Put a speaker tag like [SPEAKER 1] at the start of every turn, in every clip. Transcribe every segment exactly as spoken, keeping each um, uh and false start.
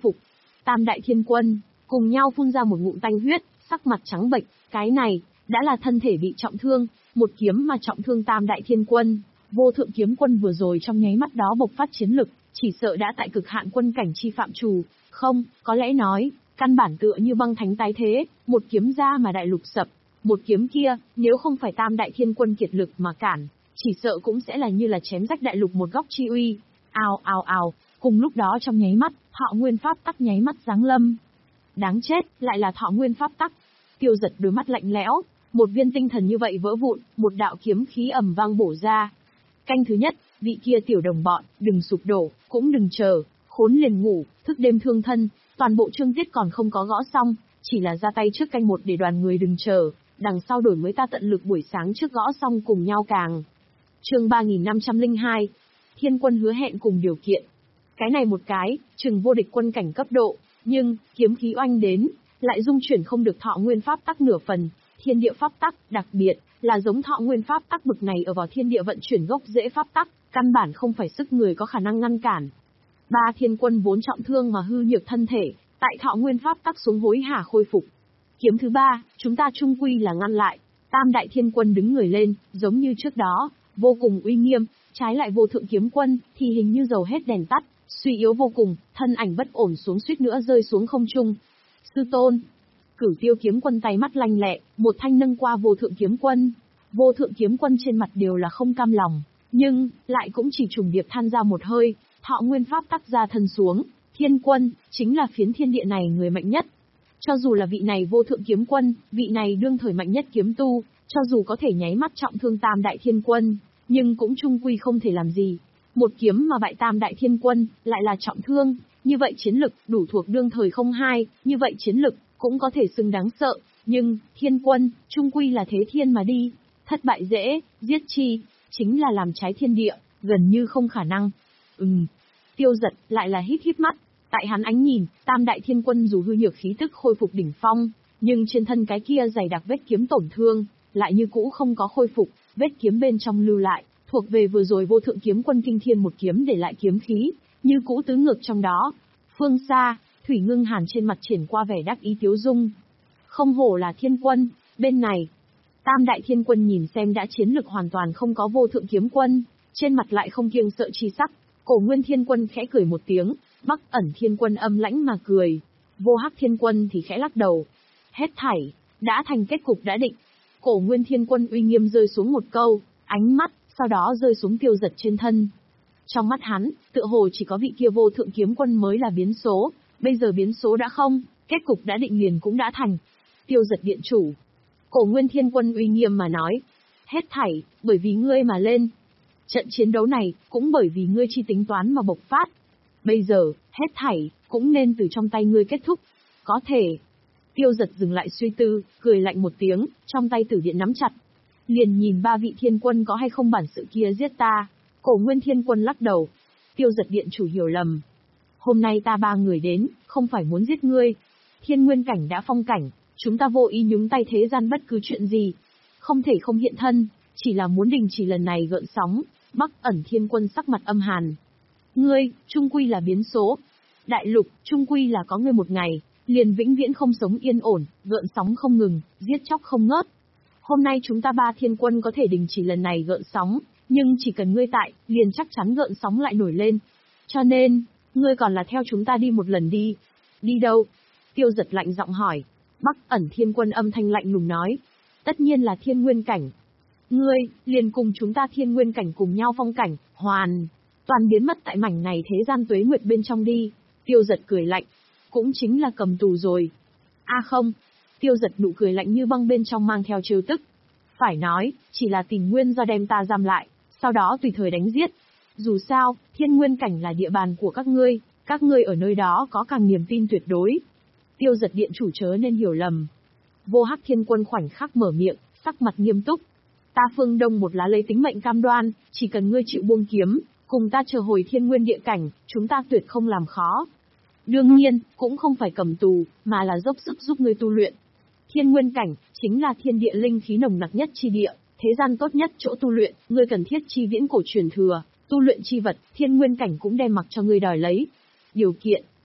[SPEAKER 1] phục. Tam đại thiên quân, cùng nhau phun ra một ngụm tanh huyết, sắc mặt trắng bệch, cái này, đã là thân thể bị trọng thương, một kiếm mà trọng thương tam đại thiên quân. Vô thượng kiếm quân vừa rồi trong nháy mắt đó bộc phát chiến lực, chỉ sợ đã tại cực hạn quân cảnh chi phạm trù, không, có lẽ nói, căn bản tựa như băng thánh tái thế, một kiếm ra mà đại lục sập. Một kiếm kia, nếu không phải tam đại thiên quân kiệt lực mà cản, chỉ sợ cũng sẽ là như là chém rách đại lục một góc chi uy. Ào ào ào, cùng lúc đó trong nháy mắt, Thọ Nguyên pháp tắc nháy mắt giáng lâm. Đáng chết, lại là Thọ Nguyên pháp tắc. Tiêu Giật đôi mắt lạnh lẽo, một viên tinh thần như vậy vỡ vụn, một đạo kiếm khí ầm vang bổ ra. Canh thứ nhất, vị kia tiểu đồng bọn, đừng sụp đổ, cũng đừng chờ, khốn liền ngủ, thức đêm thương thân, toàn bộ chương tiết còn không có gõ xong, chỉ là ra tay trước canh một để đoàn người đừng chờ, đằng sau đổi mới ta tận lực buổi sáng trước gõ xong cùng nhau càng. Chương ba nghìn năm trăm lẻ hai, Thiên quân hứa hẹn cùng điều kiện. Cái này một cái, chừng vô địch quân cảnh cấp độ, nhưng, kiếm khí oanh đến, lại dung chuyển không được Thọ Nguyên pháp tắc nửa phần, thiên địa pháp tắc, đặc biệt, là giống Thọ Nguyên pháp tắc bực này ở vào thiên địa vận chuyển gốc rễ pháp tắc, căn bản không phải sức người có khả năng ngăn cản. Ba thiên quân vốn trọng thương mà hư nhược thân thể, tại Thọ Nguyên pháp tắc xuống hối hả khôi phục. Kiếm thứ ba, chúng ta chung quy là ngăn lại. Tam đại thiên quân đứng người lên, giống như trước đó, vô cùng uy nghiêm, trái lại vô thượng kiếm quân, thì hình như dầu hết đèn tắt, suy yếu vô cùng, thân ảnh bất ổn xuống suýt nữa rơi xuống không trung. Sư tôn, Cửu Tiêu kiếm quân tay mắt lanh lẹ, một thanh nâng qua vô thượng kiếm quân. Vô thượng kiếm quân trên mặt đều là không cam lòng, nhưng, lại cũng chỉ trùng điệp than ra một hơi, Thọ Nguyên pháp tắc ra thân xuống, thiên quân, chính là phiến thiên địa này người mạnh nhất. Cho dù là vị này vô thượng kiếm quân, vị này đương thời mạnh nhất kiếm tu, cho dù có thể nháy mắt trọng thương tam đại thiên quân, nhưng cũng chung quy không thể làm gì. Một kiếm mà bại tam đại thiên quân, lại là trọng thương, như vậy chiến lực đủ thuộc đương thời không hai, như vậy chiến lực cũng có thể xưng đáng sợ, nhưng, thiên quân, chung quy là thế thiên mà đi, thất bại dễ, giết chi, chính là làm trái thiên địa, gần như không khả năng. Ừm, Tiêu Giật lại là híp híp mắt. Tại hắn ánh nhìn, tam đại thiên quân dù hư nhược khí tức khôi phục đỉnh phong, nhưng trên thân cái kia dày đặc vết kiếm tổn thương, lại như cũ không có khôi phục, vết kiếm bên trong lưu lại, thuộc về vừa rồi vô thượng kiếm quân kinh thiên một kiếm để lại kiếm khí, như cũ tứ ngược trong đó. Phương xa, Thủy Ngưng Hàn trên mặt triển qua vẻ đắc ý tiếu dung. Không hổ là thiên quân, bên này. Tam đại thiên quân nhìn xem đã chiến lực hoàn toàn không có vô thượng kiếm quân, trên mặt lại không kiêng sợ chi sắc. Cổ Nguyên thiên quân khẽ cười một tiếng, Bắc Ẩn thiên quân âm lãnh mà cười. Vô Hắc thiên quân thì khẽ lắc đầu. Hết thảy, đã thành kết cục đã định. Cổ Nguyên thiên quân uy nghiêm rơi xuống một câu, ánh mắt, sau đó rơi xuống Tiêu Giật trên thân. Trong mắt hắn, tựa hồ chỉ có vị kia vô thượng kiếm quân mới là biến số, bây giờ biến số đã không, kết cục đã định liền cũng đã thành. Tiêu Giật điện chủ. Cổ Nguyên thiên quân uy nghiêm mà nói. Hết thảy, bởi vì ngươi mà lên. Trận chiến đấu này, cũng bởi vì ngươi chi tính toán mà bộc phát. Bây giờ, hết thảy, cũng nên từ trong tay ngươi kết thúc. Có thể. Tiêu Giật dừng lại suy tư, cười lạnh một tiếng, trong tay tử điện nắm chặt. Liền nhìn ba vị thiên quân có hay không bản sự kia giết ta. Cổ Nguyên thiên quân lắc đầu. Tiêu Giật điện chủ hiểu lầm. Hôm nay ta ba người đến, không phải muốn giết ngươi. Thiên nguyên cảnh đã phong cảnh, chúng ta vô ý nhúng tay thế gian bất cứ chuyện gì. Không thể không hiện thân, chỉ là muốn đình chỉ lần này gợn sóng. Bắc Ẩn thiên quân sắc mặt âm hàn. Ngươi, trung quy là biến số. Đại lục, trung quy là có ngươi một ngày, liền vĩnh viễn không sống yên ổn, gợn sóng không ngừng, giết chóc không ngớt. Hôm nay chúng ta ba thiên quân có thể đình chỉ lần này gợn sóng, nhưng chỉ cần ngươi tại, liền chắc chắn gợn sóng lại nổi lên. Cho nên, ngươi còn là theo chúng ta đi một lần đi. Đi đâu? Tiêu Giật lạnh giọng hỏi. Bắc Ẩn thiên quân âm thanh lạnh lùng nói. Tất nhiên là thiên nguyên cảnh. Ngươi, liền cùng chúng ta thiên nguyên cảnh cùng nhau phong cảnh, hoàn. Toàn biến mất tại mảnh này thế gian tuế nguyệt bên trong đi. Tiêu Giật cười lạnh. Cũng chính là cầm tù rồi. A à không. Tiêu Giật nụ cười lạnh như băng bên trong mang theo trêu tức. Phải nói, chỉ là tình nguyên do đem ta giam lại, sau đó tùy thời đánh giết. Dù sao, thiên nguyên cảnh là địa bàn của các ngươi, các ngươi ở nơi đó có càng niềm tin tuyệt đối. Tiêu Giật điện chủ chớ nên hiểu lầm. Vô Hắc thiên quân khoảnh khắc mở miệng, sắc mặt nghiêm túc. Ta Phương Đông một lá lấy tính mệnh cam đoan, chỉ cần ngươi chịu buông kiếm, cùng ta chờ hồi thiên nguyên địa cảnh, chúng ta tuyệt không làm khó. Đương nhiên, cũng không phải cầm tù, mà là dốc sức giúp ngươi tu luyện. Thiên nguyên cảnh, chính là thiên địa linh khí nồng nặc nhất chi địa, thế gian tốt nhất chỗ tu luyện, ngươi cần thiết chi viễn cổ truyền thừa, tu luyện chi vật, thiên nguyên cảnh cũng đem mặc cho ngươi đòi lấy. Điều kiện,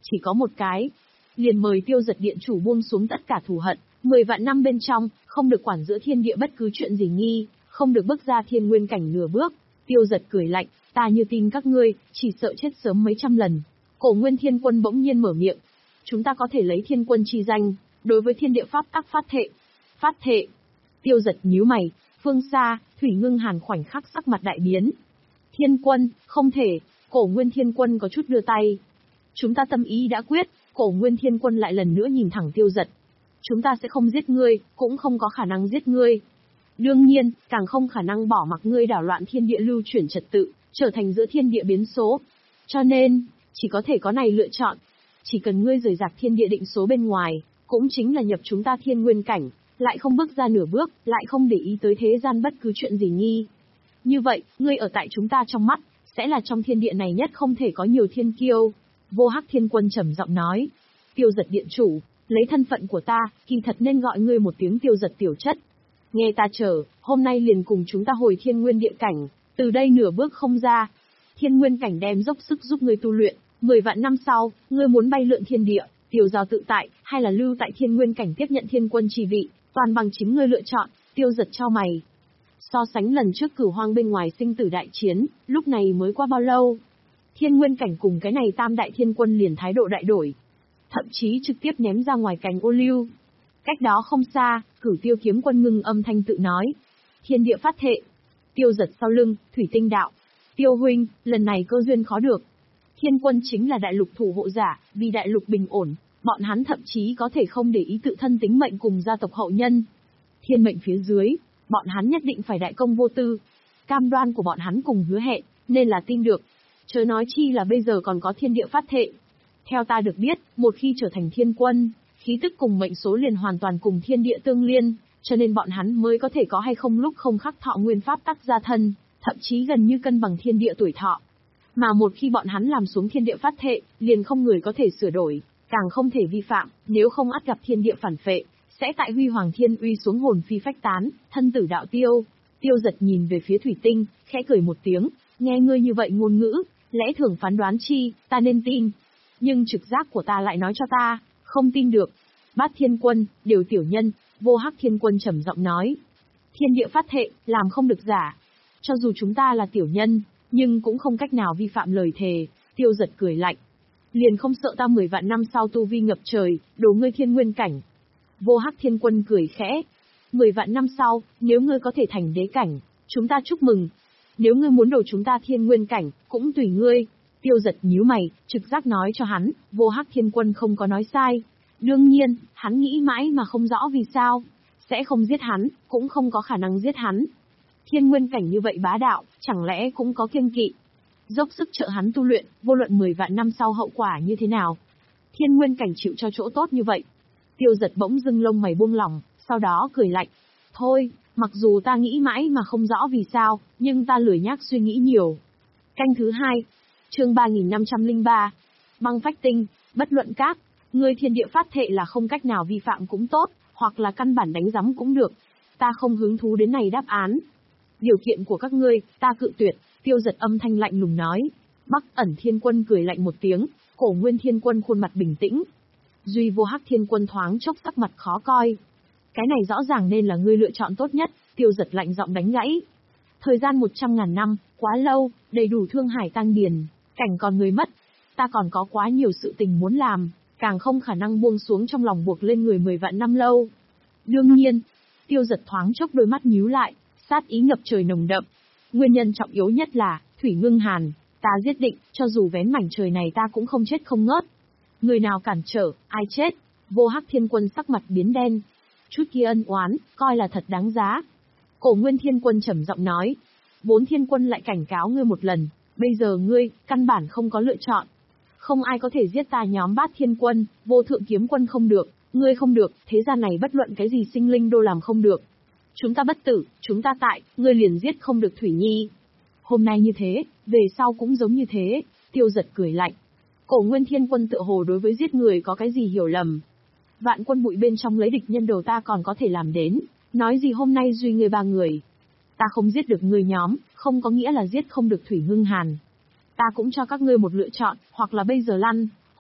[SPEAKER 1] Chỉ có một cái. Liền mời Tiêu Giật điện chủ buông xuống tất cả thù hận, mười vạn năm bên trong, không được quản giữa thiên địa bất cứ chuyện gì nghi, không được bước ra thiên nguyên cảnh nửa bước. Tiêu Giật cười lạnh, ta như tin các ngươi, chỉ sợ chết sớm mấy trăm lần. Cổ Nguyên Thiên Quân bỗng nhiên mở miệng. Chúng ta có thể lấy thiên quân chi danh, đối với thiên địa pháp tắc phát thệ. Phát thệ. Tiêu Giật nhíu mày, phương xa, Thủy Ngưng Hàn khoảnh khắc sắc mặt đại biến. Thiên quân, không thể, Cổ Nguyên Thiên Quân có chút đưa tay. Chúng ta tâm ý đã quyết, Cổ Nguyên Thiên Quân lại lần nữa nhìn thẳng Tiêu Giật. Chúng ta sẽ không giết ngươi, cũng không có khả năng giết ngươi. Đương nhiên, càng không khả năng bỏ mặc ngươi đảo loạn thiên địa lưu chuyển trật tự, trở thành giữa thiên địa biến số. Cho nên, chỉ có thể có này lựa chọn. Chỉ cần ngươi rời rạc thiên địa định số bên ngoài, cũng chính là nhập chúng ta thiên nguyên cảnh, lại không bước ra nửa bước, lại không để ý tới thế gian bất cứ chuyện gì nghi. Như vậy, ngươi ở tại chúng ta trong mắt, sẽ là trong thiên địa này nhất không thể có nhiều thiên kiêu. Vô Hắc Thiên Quân trầm giọng nói. Tiêu Giật điện chủ, lấy thân phận của ta, kỳ thật nên gọi ngươi một tiếng Tiêu Giật tiểu chất. Nghe ta chờ, hôm nay liền cùng chúng ta hồi thiên nguyên địa cảnh, từ đây nửa bước không ra. Thiên nguyên cảnh đem dốc sức giúp ngươi tu luyện, mười vạn năm sau, ngươi muốn bay lượn thiên địa, tiêu giao tự tại, hay là lưu tại thiên nguyên cảnh tiếp nhận thiên quân chỉ vị, toàn bằng chính ngươi lựa chọn. Tiêu Giật chau mày. So sánh lần trước Cửu Hoang bên ngoài sinh tử đại chiến, lúc này mới qua bao lâu? Thiên nguyên cảnh cùng cái này tam đại thiên quân liền thái độ đại đổi. Thậm chí trực tiếp ném ra ngoài cánh ô liu. Cách đó không xa, Cửu Tiêu kiếm quân ngưng âm thanh tự nói. Thiên địa phát thệ. Tiêu Giật sau lưng, Thủy Tinh đạo. Tiêu huynh, lần này cơ duyên khó được. Thiên quân chính là đại lục thủ hộ giả, vì đại lục bình ổn, bọn hắn thậm chí có thể không để ý tự thân tính mệnh cùng gia tộc hậu nhân. Thiên mệnh phía dưới, bọn hắn nhất định phải đại công vô tư. Cam đoan của bọn hắn cùng hứa hẹn, nên là tin được. Chớ nói chi là bây giờ còn có thiên địa phát thệ. Theo ta được biết, một khi trở thành thiên quân, khí tức cùng mệnh số liền hoàn toàn cùng thiên địa tương liên, cho nên bọn hắn mới có thể có hay không lúc không khắc thọ nguyên pháp tắc gia thân, thậm chí gần như cân bằng thiên địa tuổi thọ. Mà một khi bọn hắn làm xuống thiên địa phát thệ, liền không người có thể sửa đổi, càng không thể vi phạm, nếu không ắt gặp thiên địa phản phệ, sẽ tại huy hoàng thiên uy xuống hồn phi phách tán, thân tử đạo tiêu. Tiêu Giật nhìn về phía Thủy Tinh, khẽ cười một tiếng, nghe ngươi như vậy ngôn ngữ, lẽ thường phán đoán chi, ta nên tin. Nhưng trực giác của ta lại nói cho ta, không tin được. Bát Thiên Quân, đều tiểu nhân, Vô Hắc Thiên Quân trầm giọng nói. Thiên địa phát thệ, làm không được giả. Cho dù chúng ta là tiểu nhân, nhưng cũng không cách nào vi phạm lời thề. Tiêu Giật cười lạnh. Liền không sợ ta mười vạn năm sau tu vi ngập trời, đổ ngươi thiên nguyên cảnh. Vô Hắc Thiên Quân cười khẽ. Mười vạn năm sau, nếu ngươi có thể thành đế cảnh, chúng ta chúc mừng. Nếu ngươi muốn đổ chúng ta thiên nguyên cảnh, cũng tùy ngươi. Tiêu Giật nhíu mày, trực giác nói cho hắn, Vô Hắc Thiên Quân không có nói sai. Đương nhiên, hắn nghĩ mãi mà không rõ vì sao. Sẽ không giết hắn, cũng không có khả năng giết hắn. Thiên nguyên cảnh như vậy bá đạo, chẳng lẽ cũng có kiêng kỵ. Dốc sức trợ hắn tu luyện, vô luận mười vạn năm sau hậu quả như thế nào. Thiên nguyên cảnh chịu cho chỗ tốt như vậy. Tiêu Giật bỗng dưng lông mày buông lỏng, sau đó cười lạnh. Thôi, mặc dù ta nghĩ mãi mà không rõ vì sao, nhưng ta lười nhác suy nghĩ nhiều. Canh thứ hai, chương ba nghìn năm trăm lẻ ba. Băng phách tinh, bất luận các, ngươi thiên địa phát thệ là không cách nào vi phạm cũng tốt, hoặc là căn bản đánh giấm cũng được. Ta không hứng thú đến này đáp án. Điều kiện của các ngươi, ta cự tuyệt. Tiêu Giật âm thanh lạnh lùng nói. Bắc Ẩn Thiên Quân cười lạnh một tiếng, Cổ Nguyên Thiên Quân khuôn mặt bình tĩnh. Duy Vô Hắc Thiên Quân thoáng chốc sắc mặt khó coi. Cái này rõ ràng nên là ngươi lựa chọn tốt nhất. Tiêu Giật lạnh giọng đánh gãy. Thời gian một trăm ngàn năm, quá lâu, đầy đủ thương hải tăng điền, cảnh còn người mất. Ta còn có quá nhiều sự tình muốn làm, càng không khả năng buông xuống trong lòng buộc lên người mười vạn năm lâu. Đương nhiên, Tiêu Giật thoáng chốc đôi mắt nhíu lại, sát ý ngập trời nồng đậm. Nguyên nhân trọng yếu nhất là, Thủy Ngưng Hàn, ta giết định, cho dù vén mảnh trời này ta cũng không chết không ngớt. Người nào cản trở, ai chết. Vô Hắc Thiên Quân sắc mặt biến đen. Chút kia ân oán, coi là thật đáng giá. Cổ Nguyên Thiên Quân trầm giọng nói. Bốn Thiên Quân lại cảnh cáo ngươi một lần, bây giờ ngươi, căn bản không có lựa chọn. Không ai có thể giết ta nhóm Bát Thiên Quân, Vô Thượng Kiếm Quân không được, ngươi không được, thế gian này bất luận cái gì sinh linh đô làm không được. Chúng ta bất tử, chúng ta tại, ngươi liền giết không được Thủy Nhi. Hôm nay như thế, về sau cũng giống như thế. Tiêu Giật cười lạnh. Cổ Nguyên Thiên Quân tựa hồ đối với giết người có cái gì hiểu lầm. Vạn quân bụi bên trong lấy địch nhân đầu ta còn có thể làm đến, nói gì hôm nay duy ngươi ba người. Ta không giết được ngươi nhóm, không có nghĩa là giết không được Thủy Ngưng Hàn. Ta cũng cho các ngươi một lựa chọn, hoặc là bây giờ lăn,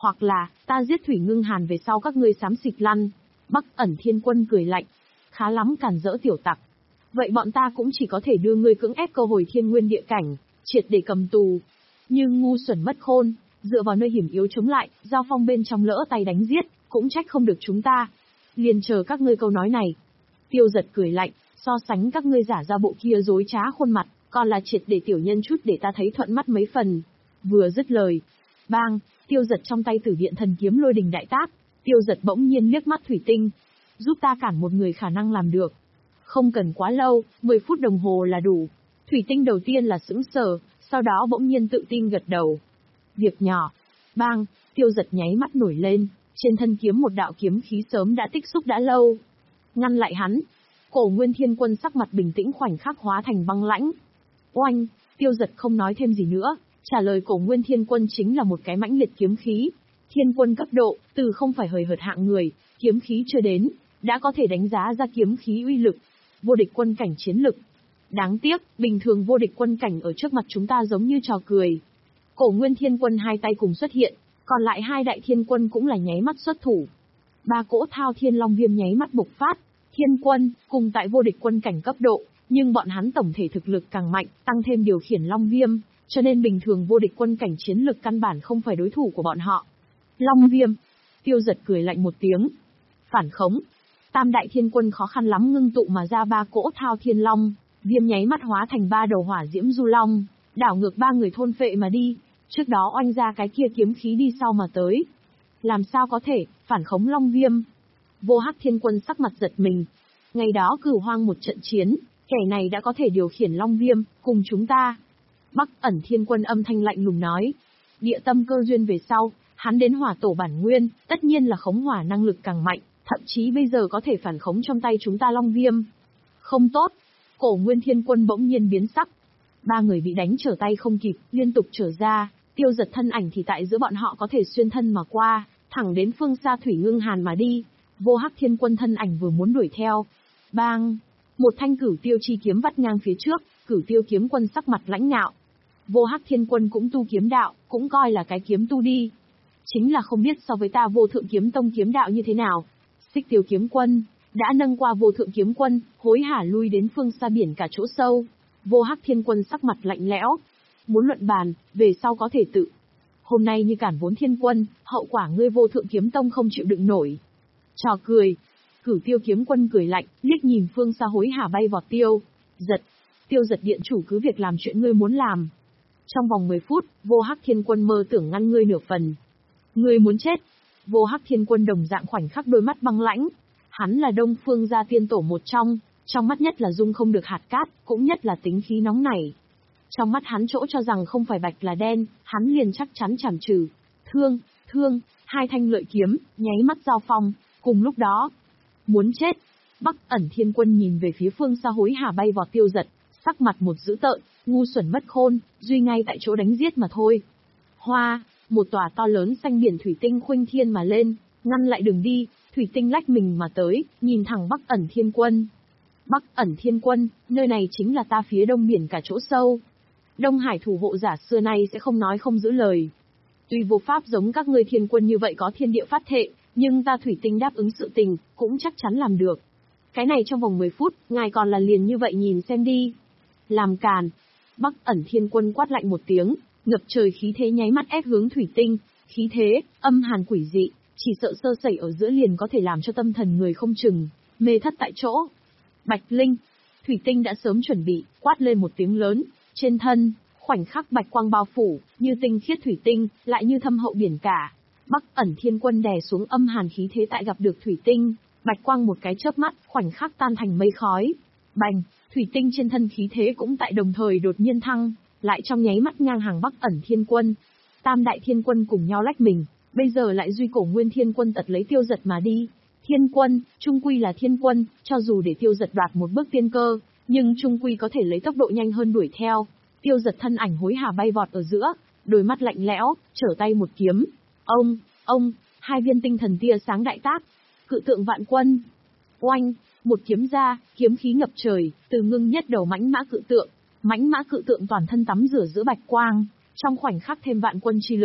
[SPEAKER 1] hoặc là, ta giết Thủy Ngưng Hàn về sau các ngươi xám xịt lăn. Bắc Ẩn Thiên Quân cười lạnh. Khá lắm càn rỡ tiểu tặc. Vậy bọn ta cũng chỉ có thể đưa ngươi cưỡng ép câu hồi thiên nguyên địa cảnh, triệt để cầm tù. Nhưng ngu xuẩn mất khôn, dựa vào nơi hiểm yếu chống lại, giao phong bên trong lỡ tay đánh giết, cũng trách không được chúng ta. Liền chờ các ngươi câu nói này. Tiêu Giật cười lạnh, so sánh các ngươi giả ra bộ kia dối trá khuôn mặt, còn là triệt để tiểu nhân chút để ta thấy thuận mắt mấy phần. Vừa dứt lời, bang, Tiêu Giật trong tay Tử Điện Thần Kiếm lôi đình đại tác, Tiêu Giật bỗng nhiên liếc mắt Thủy Tinh. Giúp ta cản một người khả năng làm được. Không cần quá lâu, mười phút đồng hồ là đủ. Thủy Tinh đầu tiên là sững sờ, sau đó bỗng nhiên tự tin gật đầu. Việc nhỏ. Bang, Tiêu Giật nháy mắt nổi lên, trên thân kiếm một đạo kiếm khí sớm đã tích xúc đã lâu. Ngăn lại hắn. Cổ Nguyên Thiên Quân sắc mặt bình tĩnh khoảnh khắc hóa thành băng lãnh. Oanh, Tiêu Giật không nói thêm gì nữa, trả lời Cổ Nguyên Thiên Quân chính là một cái mãnh liệt kiếm khí. Thiên quân cấp độ, từ không phải hời hợt hạng người, kiếm khí chưa đến, đã có thể đánh giá ra kiếm khí uy lực. Vô địch quân cảnh chiến lực. Đáng tiếc, bình thường vô địch quân cảnh ở trước mặt chúng ta giống như trò cười. Cổ Nguyên Thiên Quân hai tay cùng xuất hiện, còn lại hai đại thiên quân cũng là nháy mắt xuất thủ. Ba cỗ Thao Thiên Long Viêm nháy mắt bộc phát, thiên quân, cùng tại vô địch quân cảnh cấp độ, nhưng bọn hắn tổng thể thực lực càng mạnh, tăng thêm điều khiển Long Viêm, cho nên bình thường vô địch quân cảnh chiến lực căn bản không phải đối thủ của bọn họ. Long Viêm. Tiêu Giật cười lạnh một tiếng. Phản khống. Tam đại thiên quân khó khăn lắm ngưng tụ mà ra ba cỗ Thao Thiên Long Viêm nháy mắt hóa thành ba đầu hỏa diễm du long, đảo ngược ba người thôn phệ mà đi, trước đó oanh ra cái kia kiếm khí đi sau mà tới. Làm sao có thể, phản khống Long Viêm? Vô Hắc Thiên Quân sắc mặt giật mình. Ngày đó Cửu Hoang một trận chiến, kẻ này đã có thể điều khiển Long Viêm, cùng chúng ta. Bắc Ẩn Thiên Quân âm thanh lạnh lùng nói. Địa tâm cơ duyên về sau, hắn đến hỏa tổ bản nguyên, tất nhiên là khống hỏa năng lực càng mạnh, thậm chí bây giờ có thể phản khống trong tay chúng ta Long Viêm. Không tốt. Cổ Nguyên Thiên Quân bỗng nhiên biến sắc. Ba người bị đánh trở tay không kịp, liên tục trở ra, Tiêu Giật thân ảnh thì tại giữa bọn họ có thể xuyên thân mà qua, thẳng đến phương xa Thủy Ngưng Hàn mà đi. Vô Hắc Thiên Quân thân ảnh vừa muốn đuổi theo. Bang! Một thanh cửu tiêu chi kiếm vắt ngang phía trước, cửu tiêu kiếm quân sắc mặt lãnh ngạo. Vô Hắc Thiên Quân cũng tu kiếm đạo, cũng coi là cái kiếm tu đi. Chính là không biết so với ta Vô Thượng Kiếm Tông kiếm đạo như thế nào. Xích Tiêu Kiếm Quân đã nâng qua Vô Thượng Kiếm Quân, hối hả lui đến phương xa biển cả chỗ sâu. Vô Hắc Thiên Quân sắc mặt lạnh lẽo. Muốn luận bàn, về sau có thể tự. Hôm nay như cản Vốn Thiên Quân, hậu quả ngươi Vô Thượng Kiếm Tông không chịu đựng nổi. Trò cười. Cửu Tiêu Kiếm Quân cười lạnh, liếc nhìn phương xa hối hả bay vọt Tiêu Giật. Tiêu Giật điện chủ cứ việc làm chuyện ngươi muốn làm. Trong vòng mười phút, Vô Hắc Thiên Quân mơ tưởng ngăn ngươi nửa phần. Ngươi muốn chết. Vô Hắc Thiên Quân đồng dạng khoảnh khắc đôi mắt băng lãnh. Hắn là Đông Phương gia tiên tổ một trong, trong mắt nhất là dung không được hạt cát, cũng nhất là tính khí nóng nảy. Trong mắt hắn chỗ cho rằng không phải bạch là đen, hắn liền chắc chắn chảm trừ. Thương, thương, hai thanh lợi kiếm, nháy mắt giao phong, cùng lúc đó. Muốn chết. Bắc Ẩn Thiên Quân nhìn về phía phương xa hối hả bay vọt Tiêu Giật, sắc mặt một dữ tợn, ngu xuẩn mất khôn, duy ngay tại chỗ đánh giết mà thôi. Hoa, một tòa to lớn xanh biển thủy tinh khuynh thiên mà lên, ngăn lại đường đi, thủy tinh lách mình mà tới, nhìn thẳng Bắc Ẩn Thiên Quân. Bắc Ẩn Thiên Quân, nơi này chính là ta phía đông biển cả chỗ sâu. Đông Hải thủ hộ giả xưa nay sẽ không nói không giữ lời. Tuy vô pháp giống các ngươi thiên quân như vậy có thiên địa phát thệ, nhưng ta thủy tinh đáp ứng sự tình, cũng chắc chắn làm được. Cái này trong vòng mười phút, ngài còn là liền như vậy nhìn xem đi. Làm càn. Bắc Ẩn Thiên Quân quát lạnh một tiếng, ngập trời khí thế nháy mắt ép hướng thủy tinh, khí thế, âm hàn quỷ dị, chỉ sợ sơ sẩy ở giữa liền có thể làm cho tâm thần người không chừng, mê thất tại chỗ. Bạch Linh. Thủy tinh đã sớm chuẩn bị, quát lên một tiếng lớn, trên thân, khoảnh khắc bạch quang bao phủ, như tinh khiết thủy tinh, lại như thâm hậu biển cả. Bắc Ẩn Thiên Quân đè xuống âm hàn khí thế tại gặp được thủy tinh, bạch quang một cái chớp mắt, khoảnh khắc tan thành mây khói. Bành, thủy tinh trên thân khí thế cũng tại đồng thời đột nhiên thăng, lại trong nháy mắt ngang hàng Bắc Ẩn Thiên Quân. Tam đại thiên quân cùng nhau lách mình, bây giờ lại duy Cổ Nguyên Thiên Quân tật lấy Tiêu Giật mà đi. Thiên quân, trung quy là thiên quân, cho dù để Tiêu Giật đoạt một bước tiên cơ, nhưng trung quy có thể lấy tốc độ nhanh hơn đuổi theo. Tiêu Giật thân ảnh hối hả bay vọt ở giữa, đôi mắt lạnh lẽo, trở tay một kiếm. Ông, ông, hai viên tinh thần tia sáng đại tác. Cự tượng vạn quân. Oanh, một kiếm ra, kiếm khí ngập trời, từ ngưng nhất đầu mãnh mã cự tượng. Mãnh mã cự tượng toàn thân tắm rửa giữa bạch quang, trong khoảnh khắc thêm vạn quân chi lực,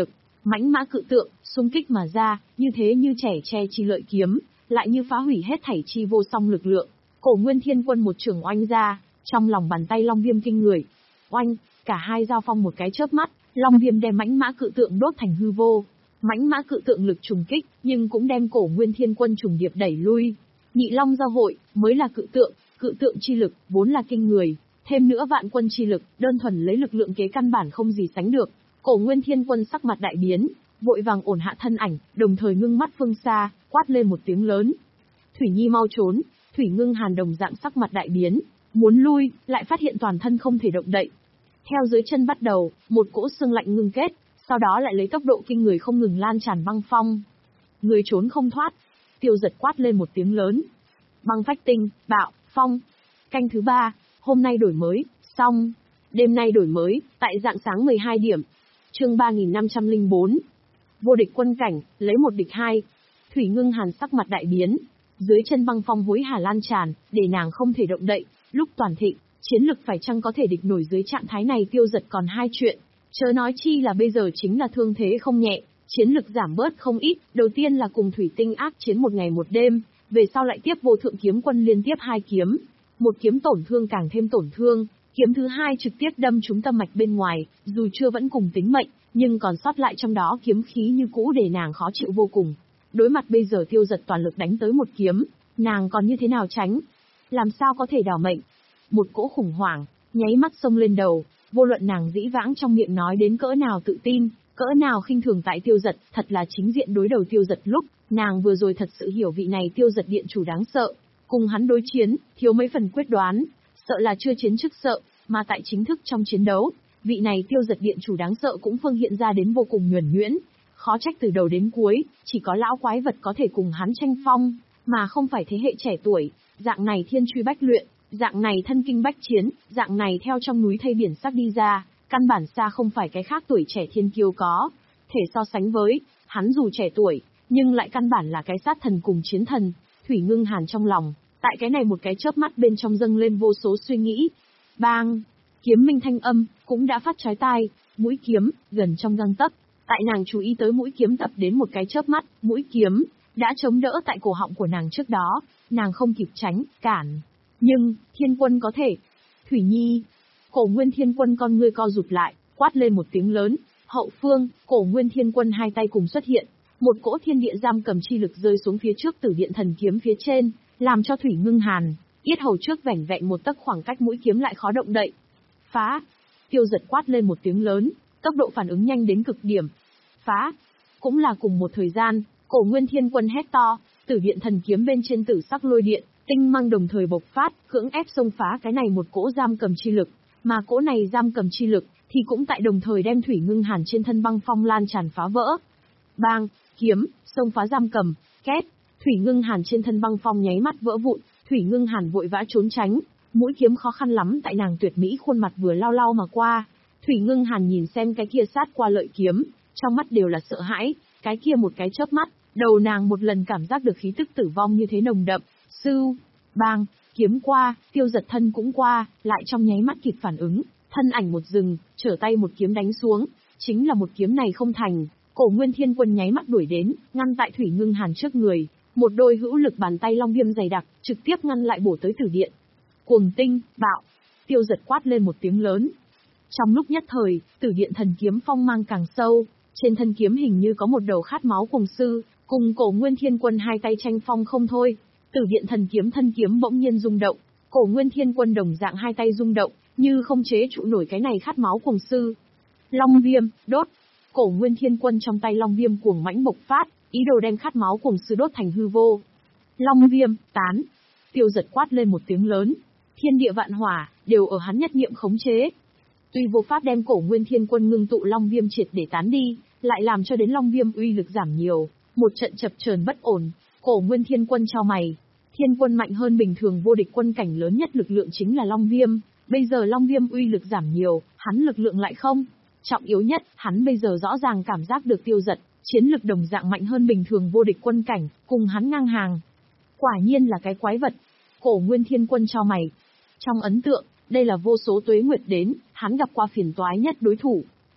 [SPEAKER 1] Mãnh mã cự tượng, xung kích mà ra, như thế như trẻ tre chi lợi kiếm, lại như phá hủy hết thảy chi vô song lực lượng. Cổ Nguyên Thiên Quân một trường oanh ra, trong lòng bàn tay long viêm kinh người. Oanh, cả hai giao phong một cái chớp mắt, long viêm đem mãnh mã cự tượng đốt thành hư vô. Mãnh mã cự tượng lực trùng kích, nhưng cũng đem Cổ Nguyên Thiên Quân trùng điệp đẩy lui. Nhị long giao hội, mới là cự tượng, cự tượng chi lực, vốn là kinh người. Thêm nữa vạn quân chi lực, đơn thuần lấy lực lượng kế căn bản không gì sánh được. Cổ Nguyên Thiên Quân sắc mặt đại biến, vội vàng ổn hạ thân ảnh, đồng thời ngưng mắt phương xa, quát lên một tiếng lớn. Thủy Nhi mau trốn, Thủy Ngưng Hàn đồng dạng sắc mặt đại biến, muốn lui, lại phát hiện toàn thân không thể động đậy. Theo dưới chân bắt đầu, một cỗ xương lạnh ngưng kết, sau đó lại lấy tốc độ kinh người không ngừng lan tràn băng phong. Người trốn không thoát, Tiêu Giật quát lên một tiếng lớn. Băng phách tinh, bạo, phong. Canh thứ ba, hôm nay đổi mới, xong. Đêm nay đổi mới, tại rạng sáng mười hai điểm. Chương ba nghìn năm trăm lẻ bốn. Vô địch quân cảnh, lấy một địch hai. Thủy Ngưng Hàn sắc mặt đại biến, dưới chân băng phong hối hả lan tràn, để nàng không thể động đậy. Lúc toàn thịnh, chiến lực phải chăng có thể địch nổi dưới trạng thái này? Tiêu Giật còn hai chuyện, chớ nói chi là bây giờ chính là thương thế không nhẹ, chiến lực giảm bớt không ít. Đầu tiên là cùng Thủy Tinh ác chiến một ngày một đêm, về sau lại tiếp Vô Thượng Kiếm Quân liên tiếp hai kiếm, một kiếm tổn thương càng thêm tổn thương, kiếm thứ hai trực tiếp đâm trúng tâm mạch bên ngoài, dù chưa vẫn cùng tính mệnh, nhưng còn sót lại trong đó kiếm khí như cũ để nàng khó chịu vô cùng. Đối mặt bây giờ Tiêu Giật toàn lực đánh tới một kiếm, nàng còn như thế nào tránh? Làm sao có thể đảo mệnh? Một cỗ khủng hoảng, nháy mắt xông lên đầu, vô luận nàng dĩ vãng trong miệng nói đến cỡ nào tự tin, cỡ nào khinh thường tại Tiêu Giật, thật là chính diện đối đầu Tiêu Giật lúc, nàng vừa rồi thật sự hiểu vị này Tiêu Giật điện chủ đáng sợ. Cùng hắn đối chiến, thiếu mấy phần quyết đoán, sợ là chưa chiến trước sợ, mà tại chính thức trong chiến đấu, vị này Tiêu Giật điện chủ đáng sợ cũng phương hiện ra đến vô cùng nhuần nhuyễn. Khó trách từ đầu đến cuối, chỉ có lão quái vật có thể cùng hắn tranh phong, mà không phải thế hệ trẻ tuổi, dạng này thiên truy bách luyện, dạng này thân kinh bách chiến, dạng này theo trong núi thây biển sắc đi ra, căn bản xa không phải cái khác tuổi trẻ thiên kiêu có thể so sánh với. Hắn dù trẻ tuổi, nhưng lại căn bản là cái sát thần cùng chiến thần. Thủy Ngưng Hàn trong lòng, tại cái này một cái chớp mắt bên trong dâng lên vô số suy nghĩ. Bang! Kiếm minh thanh âm, cũng đã phát chói tai, mũi kiếm, gần trong gang tấc. Tại nàng chú ý tới mũi kiếm tập đến một cái chớp mắt, mũi kiếm đã chống đỡ tại cổ họng của nàng trước đó, nàng không kịp tránh, cản. Nhưng, Thiên Quân có thể. Thủy Nhi! Cổ Nguyên Thiên Quân con ngươi co rụt lại, quát lên một tiếng lớn. Hậu phương, Cổ Nguyên Thiên Quân hai tay cùng xuất hiện, một cỗ thiên địa giam cầm chi lực rơi xuống phía trước Tử Điện Thần Kiếm phía trên, làm cho Thủy Ngưng Hàn yết hầu trước vẻn vẹn một tấc khoảng cách mũi kiếm lại khó động đậy. Phá! Tiêu Giật quát lên một tiếng lớn, tốc độ phản ứng nhanh đến cực điểm. Phá! Cũng là cùng một thời gian, Cổ Nguyên Thiên Quân hét to, Tử Điện Thần Kiếm bên trên tử sắc lôi điện, tinh mang đồng thời bộc phát, cưỡng ép xông phá cái này một cỗ giam cầm chi lực, mà cỗ này giam cầm chi lực thì cũng tại đồng thời đem Thủy Ngưng Hàn trên thân băng phong lan tràn phá vỡ. Bang! Kiếm, xông phá giam cầm, két, Thủy Ngưng Hàn trên thân băng phong nháy mắt vỡ vụn, Thủy Ngưng Hàn vội vã trốn tránh, mũi kiếm khó khăn lắm tại nàng tuyệt mỹ khuôn mặt vừa lao lao mà qua. Thủy Ngưng Hàn nhìn xem cái kia sát qua lợi kiếm, trong mắt đều là sợ hãi, cái kia một cái chớp mắt, đầu nàng một lần cảm giác được khí tức tử vong như thế nồng đậm. Sưu, bang, kiếm qua, Tiêu Giật thân cũng qua, lại trong nháy mắt kịp phản ứng, thân ảnh một dừng, trở tay một kiếm đánh xuống, chính là một kiếm này không thành. Cổ Nguyên Thiên Quân nháy mắt đuổi đến, ngăn tại Thủy Ngưng Hàn trước người, một đôi hữu lực bàn tay long viêm dày đặc, trực tiếp ngăn lại bổ tới Tử Điện. Cuồng tinh, bạo! Tiêu Giật quát lên một tiếng lớn. Trong lúc nhất thời, Tử Điện Thần Kiếm phong mang càng sâu, trên thân kiếm hình như có một đầu khát máu cuồng sư, cùng Cổ Nguyên Thiên Quân hai tay tranh phong không thôi. Tử Điện Thần Kiếm thân kiếm bỗng nhiên rung động, Cổ Nguyên Thiên Quân đồng dạng hai tay rung động, như không chế trụ nổi cái này khát máu cuồng sư. Long viêm, đốt! Cổ Nguyên Thiên Quân trong tay long viêm cuồng mãnh bộc phát, ý đồ đem khát máu cuồng sư đốt thành hư vô. Long viêm, tán! Tiêu Giật quát lên một tiếng lớn, thiên địa vạn hỏa đều ở hắn nhất niệm khống chế. Tuy vô pháp đem Cổ Nguyên Thiên Quân ngưng tụ long viêm triệt để tán đi, lại làm cho đến long viêm uy lực giảm nhiều, một trận chập chờn bất ổn. Cổ Nguyên Thiên Quân chau mày, Thiên Quân mạnh hơn bình thường vô địch quân cảnh lớn nhất lực lượng chính là long viêm, bây giờ long viêm uy lực giảm nhiều, hắn lực lượng lại không. Trọng yếu nhất, hắn bây giờ rõ ràng cảm giác được Tiêu Giật chiến lực đồng dạng mạnh hơn bình thường vô địch quân cảnh, cùng hắn ngang hàng. Quả nhiên là cái quái vật. Cổ Nguyên Thiên Quân chau mày. Trong ấn tượng, đây là vô số tuế nguyệt đến, hắn gặp qua phiền toái nhất đối thủ.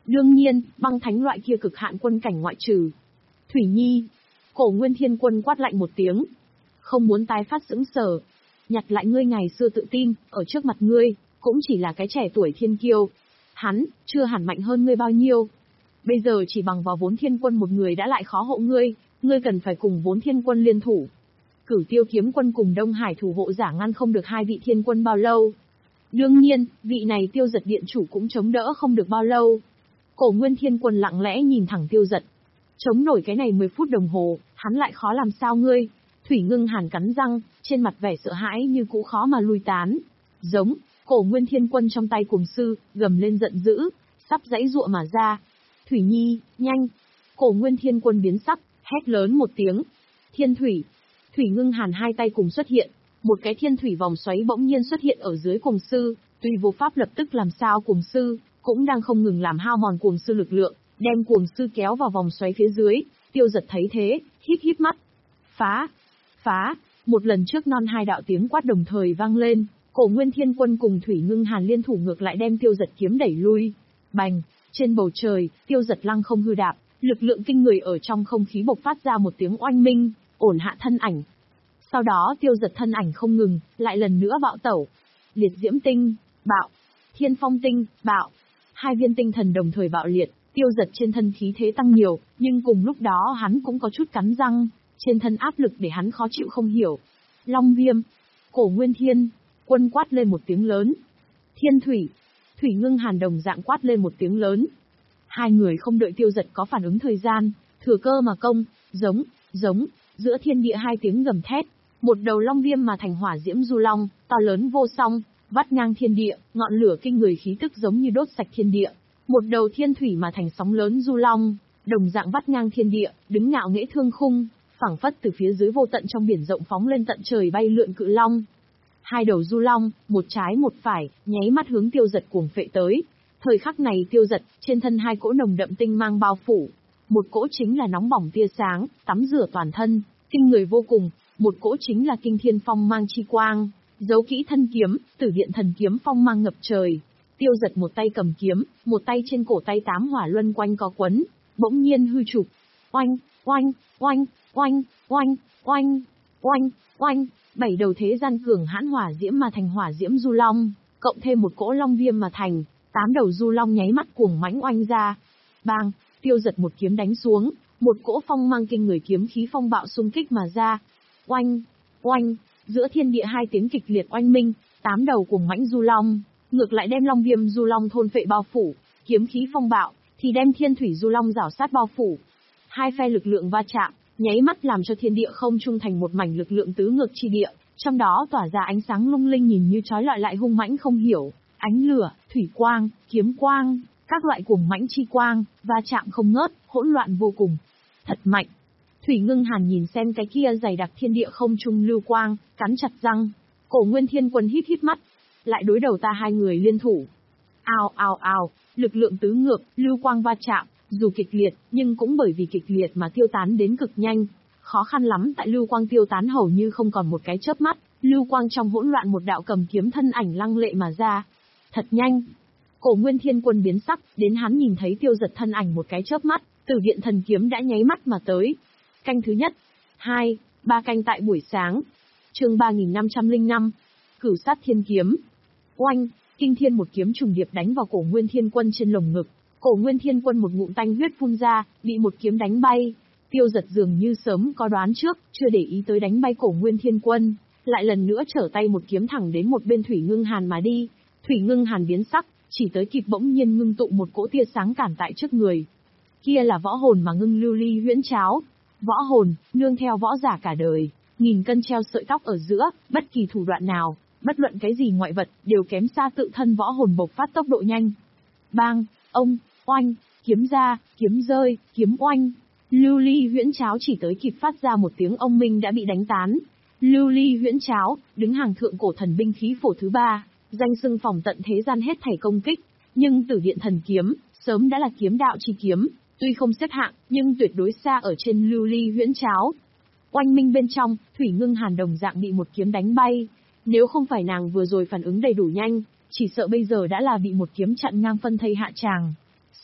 [SPEAKER 1] Đương nhiên, băng thánh loại kia cực hạn quân cảnh ngoại trừ. Thủy Nhi. Cổ Nguyên Thiên Quân quát lạnh một tiếng. Không muốn tái phát sững sờ. Nhặt lại ngươi ngày xưa tự tin, ở trước mặt ngươi, cũng chỉ là cái trẻ tuổi thiên kiêu. Hắn, chưa hẳn mạnh hơn ngươi bao nhiêu. Bây giờ chỉ bằng vào vốn thiên quân một người đã lại khó hộ ngươi, ngươi cần phải cùng vốn thiên quân liên thủ. Cửu Tiêu kiếm quân cùng Đông Hải thủ hộ giả ngăn không được hai vị thiên quân bao lâu. Đương nhiên, vị này Tiêu Giật điện chủ cũng chống đỡ không được bao lâu. Cổ Nguyên Thiên Quân lặng lẽ nhìn thẳng Tiêu Giật. Chống nổi cái này mười phút đồng hồ, hắn lại khó làm sao ngươi. Thủy Ngưng Hàn cắn răng, trên mặt vẻ sợ hãi như cũ khó mà lui tán. Giống, Cổ Nguyên Thiên Quân trong tay cuồng sư, gầm lên giận dữ, sắp giãy giụa mà ra. Thủy Nhi, nhanh! Cổ Nguyên Thiên Quân biến sắc, hét lớn một tiếng. Thiên thủy! Thủy Ngưng Hàn hai tay cùng xuất hiện, một cái thiên thủy vòng xoáy bỗng nhiên xuất hiện ở dưới cuồng sư, tuy vô pháp lập tức làm sao cuồng sư, cũng đang không ngừng làm hao mòn cuồng sư lực lượng, đem cuồng sư kéo vào vòng xoáy phía dưới. Tiêu Giật thấy thế, híp híp mắt. Phá! Phá! Một lần trước non hai đạo tiếng quát đồng thời vang lên, Cổ Nguyên Thiên Quân cùng Thủy Ngưng Hàn liên thủ ngược lại đem Tiêu Giật kiếm đẩy lui. Bành! Trên bầu trời, Tiêu Giật lăng không hư đạp, lực lượng kinh người ở trong không khí bộc phát ra một tiếng oanh minh, ổn hạ thân ảnh. Sau đó Tiêu Giật thân ảnh không ngừng, lại lần nữa bạo tẩu. Liệt diễm tinh, bạo. Thiên phong tinh, bạo. Hai viên tinh thần đồng thời bạo liệt, Tiêu Giật trên thân khí thế tăng nhiều, nhưng cùng lúc đó hắn cũng có chút cắn răng, trên thân áp lực để hắn khó chịu không hiểu. Long viêm. Cổ Nguyên Thiên Quân quát lên một tiếng lớn. Thiên thủy. Thủy Ngưng Hàn đồng dạng quát lên một tiếng lớn. Hai người không đợi Tiêu Giật có phản ứng thời gian, thừa cơ mà công, giống, giống, giữa thiên địa hai tiếng gầm thét, một đầu long viêm mà thành hỏa diễm du long, to lớn vô song, vắt ngang thiên địa, ngọn lửa kinh người khí tức giống như đốt sạch thiên địa. Một đầu thiên thủy mà thành sóng lớn du long, đồng dạng vắt ngang thiên địa, đứng ngạo nghễ thương khung, phảng phất từ phía dưới vô tận trong biển rộng phóng lên tận trời bay lượn cự long. Hai đầu du long, một trái một phải, nháy mắt hướng Tiêu Giật cuồng phệ tới. Thời khắc này Tiêu Giật, trên thân hai cỗ nồng đậm tinh mang bao phủ. Một cỗ chính là nóng bỏng tia sáng, tắm rửa toàn thân, kinh người vô cùng. Một cỗ chính là kinh thiên phong mang chi quang, giấu kỹ thân kiếm, Tử Điện thần kiếm phong mang ngập trời. Tiêu Giật một tay cầm kiếm, một tay trên cổ tay tám hỏa luân quanh có quấn, bỗng nhiên hư chụp. Oanh, oanh, oanh, oanh, oanh, oanh, oanh, oanh, bảy đầu thế gian cường hãn hỏa diễm mà thành hỏa diễm du long, cộng thêm một cỗ long viêm mà thành, tám đầu du long nháy mắt cuồng mãnh oanh ra. Bang, Tiêu Giật một kiếm đánh xuống, một cỗ phong mang kinh người kiếm khí phong bạo xung kích mà ra. Oanh, oanh, giữa thiên địa hai tiếng kịch liệt oanh minh, tám đầu cuồng mãnh du long, ngược lại đem long viêm du long thôn phệ bao phủ, kiếm khí phong bạo thì đem thiên thủy du long rảo sát bao phủ. Hai phe lực lượng va chạm, nháy mắt làm cho thiên địa không trung thành một mảnh lực lượng tứ ngược chi địa, trong đó tỏa ra ánh sáng lung linh nhìn như chói lọi lại hung mãnh không hiểu, ánh lửa, thủy quang, kiếm quang, các loại cuồng mãnh chi quang, va chạm không ngớt, hỗn loạn vô cùng. Thật mạnh. Thủy Ngưng Hàn nhìn xem cái kia dày đặc thiên địa không trung lưu quang, cắn chặt răng. Cổ Nguyên Thiên Quân híp híp mắt, lại đối đầu ta hai người liên thủ. Ào ào ào, lực lượng tứ ngược, lưu quang va chạm, dù kịch liệt, nhưng cũng bởi vì kịch liệt mà tiêu tán đến cực nhanh. Khó khăn lắm tại lưu quang tiêu tán hầu như không còn một cái chớp mắt, lưu quang trong hỗn loạn một đạo cầm kiếm thân ảnh lăng lệ mà ra. Thật nhanh. Cổ Nguyên Thiên Quân biến sắc, đến hắn nhìn thấy Tiêu Giật thân ảnh một cái chớp mắt, Tử Điện thần kiếm đã nháy mắt mà tới. Canh thứ nhất, hai, ba canh tại buổi sáng. Chương ba nghìn năm trăm lẻ năm. Cửu Sát Thiên Kiếm. Oanh, kinh thiên một kiếm trùng điệp đánh vào Cổ Nguyên Thiên Quân trên lồng ngực. Cổ Nguyên Thiên Quân một ngụm tanh huyết phun ra, bị một kiếm đánh bay. Tiêu Giật dường như sớm có đoán trước, chưa để ý tới đánh bay Cổ Nguyên Thiên Quân, lại lần nữa trở tay một kiếm thẳng đến một bên Thủy Ngưng Hàn mà đi. Thủy Ngưng Hàn biến sắc, chỉ tới kịp bỗng nhiên ngưng tụ một cỗ tia sáng cản tại trước người. Kia là võ hồn mà ngưng lưu ly huyễn cháo. Võ hồn, nương theo võ giả cả đời, nghìn cân treo sợi tóc ở giữa, bất kỳ thủ đoạn nào, bất luận cái gì ngoại vật, đều kém xa tự thân võ hồn bộc phát tốc độ nhanh. Bang, ông, oanh, kiếm ra, kiếm rơi, kiếm oanh. Lưu ly huyễn cháo chỉ tới kịp phát ra một tiếng ông minh đã bị đánh tán. Lưu ly huyễn cháo, đứng hàng thượng cổ thần binh khí phổ thứ ba, danh xưng phòng tận thế gian hết thảy công kích, nhưng Tử Điện thần kiếm, sớm đã là kiếm đạo chi kiếm, tuy không xếp hạng, nhưng tuyệt đối xa ở trên lưu ly huyễn cháo. Oanh minh bên trong, Thủy Ngưng Hàn đồng dạng bị một kiếm đánh bay, nếu không phải nàng vừa rồi phản ứng đầy đủ nhanh, chỉ sợ bây giờ đã là bị một kiếm chặn ngang phân thây hạ tràng.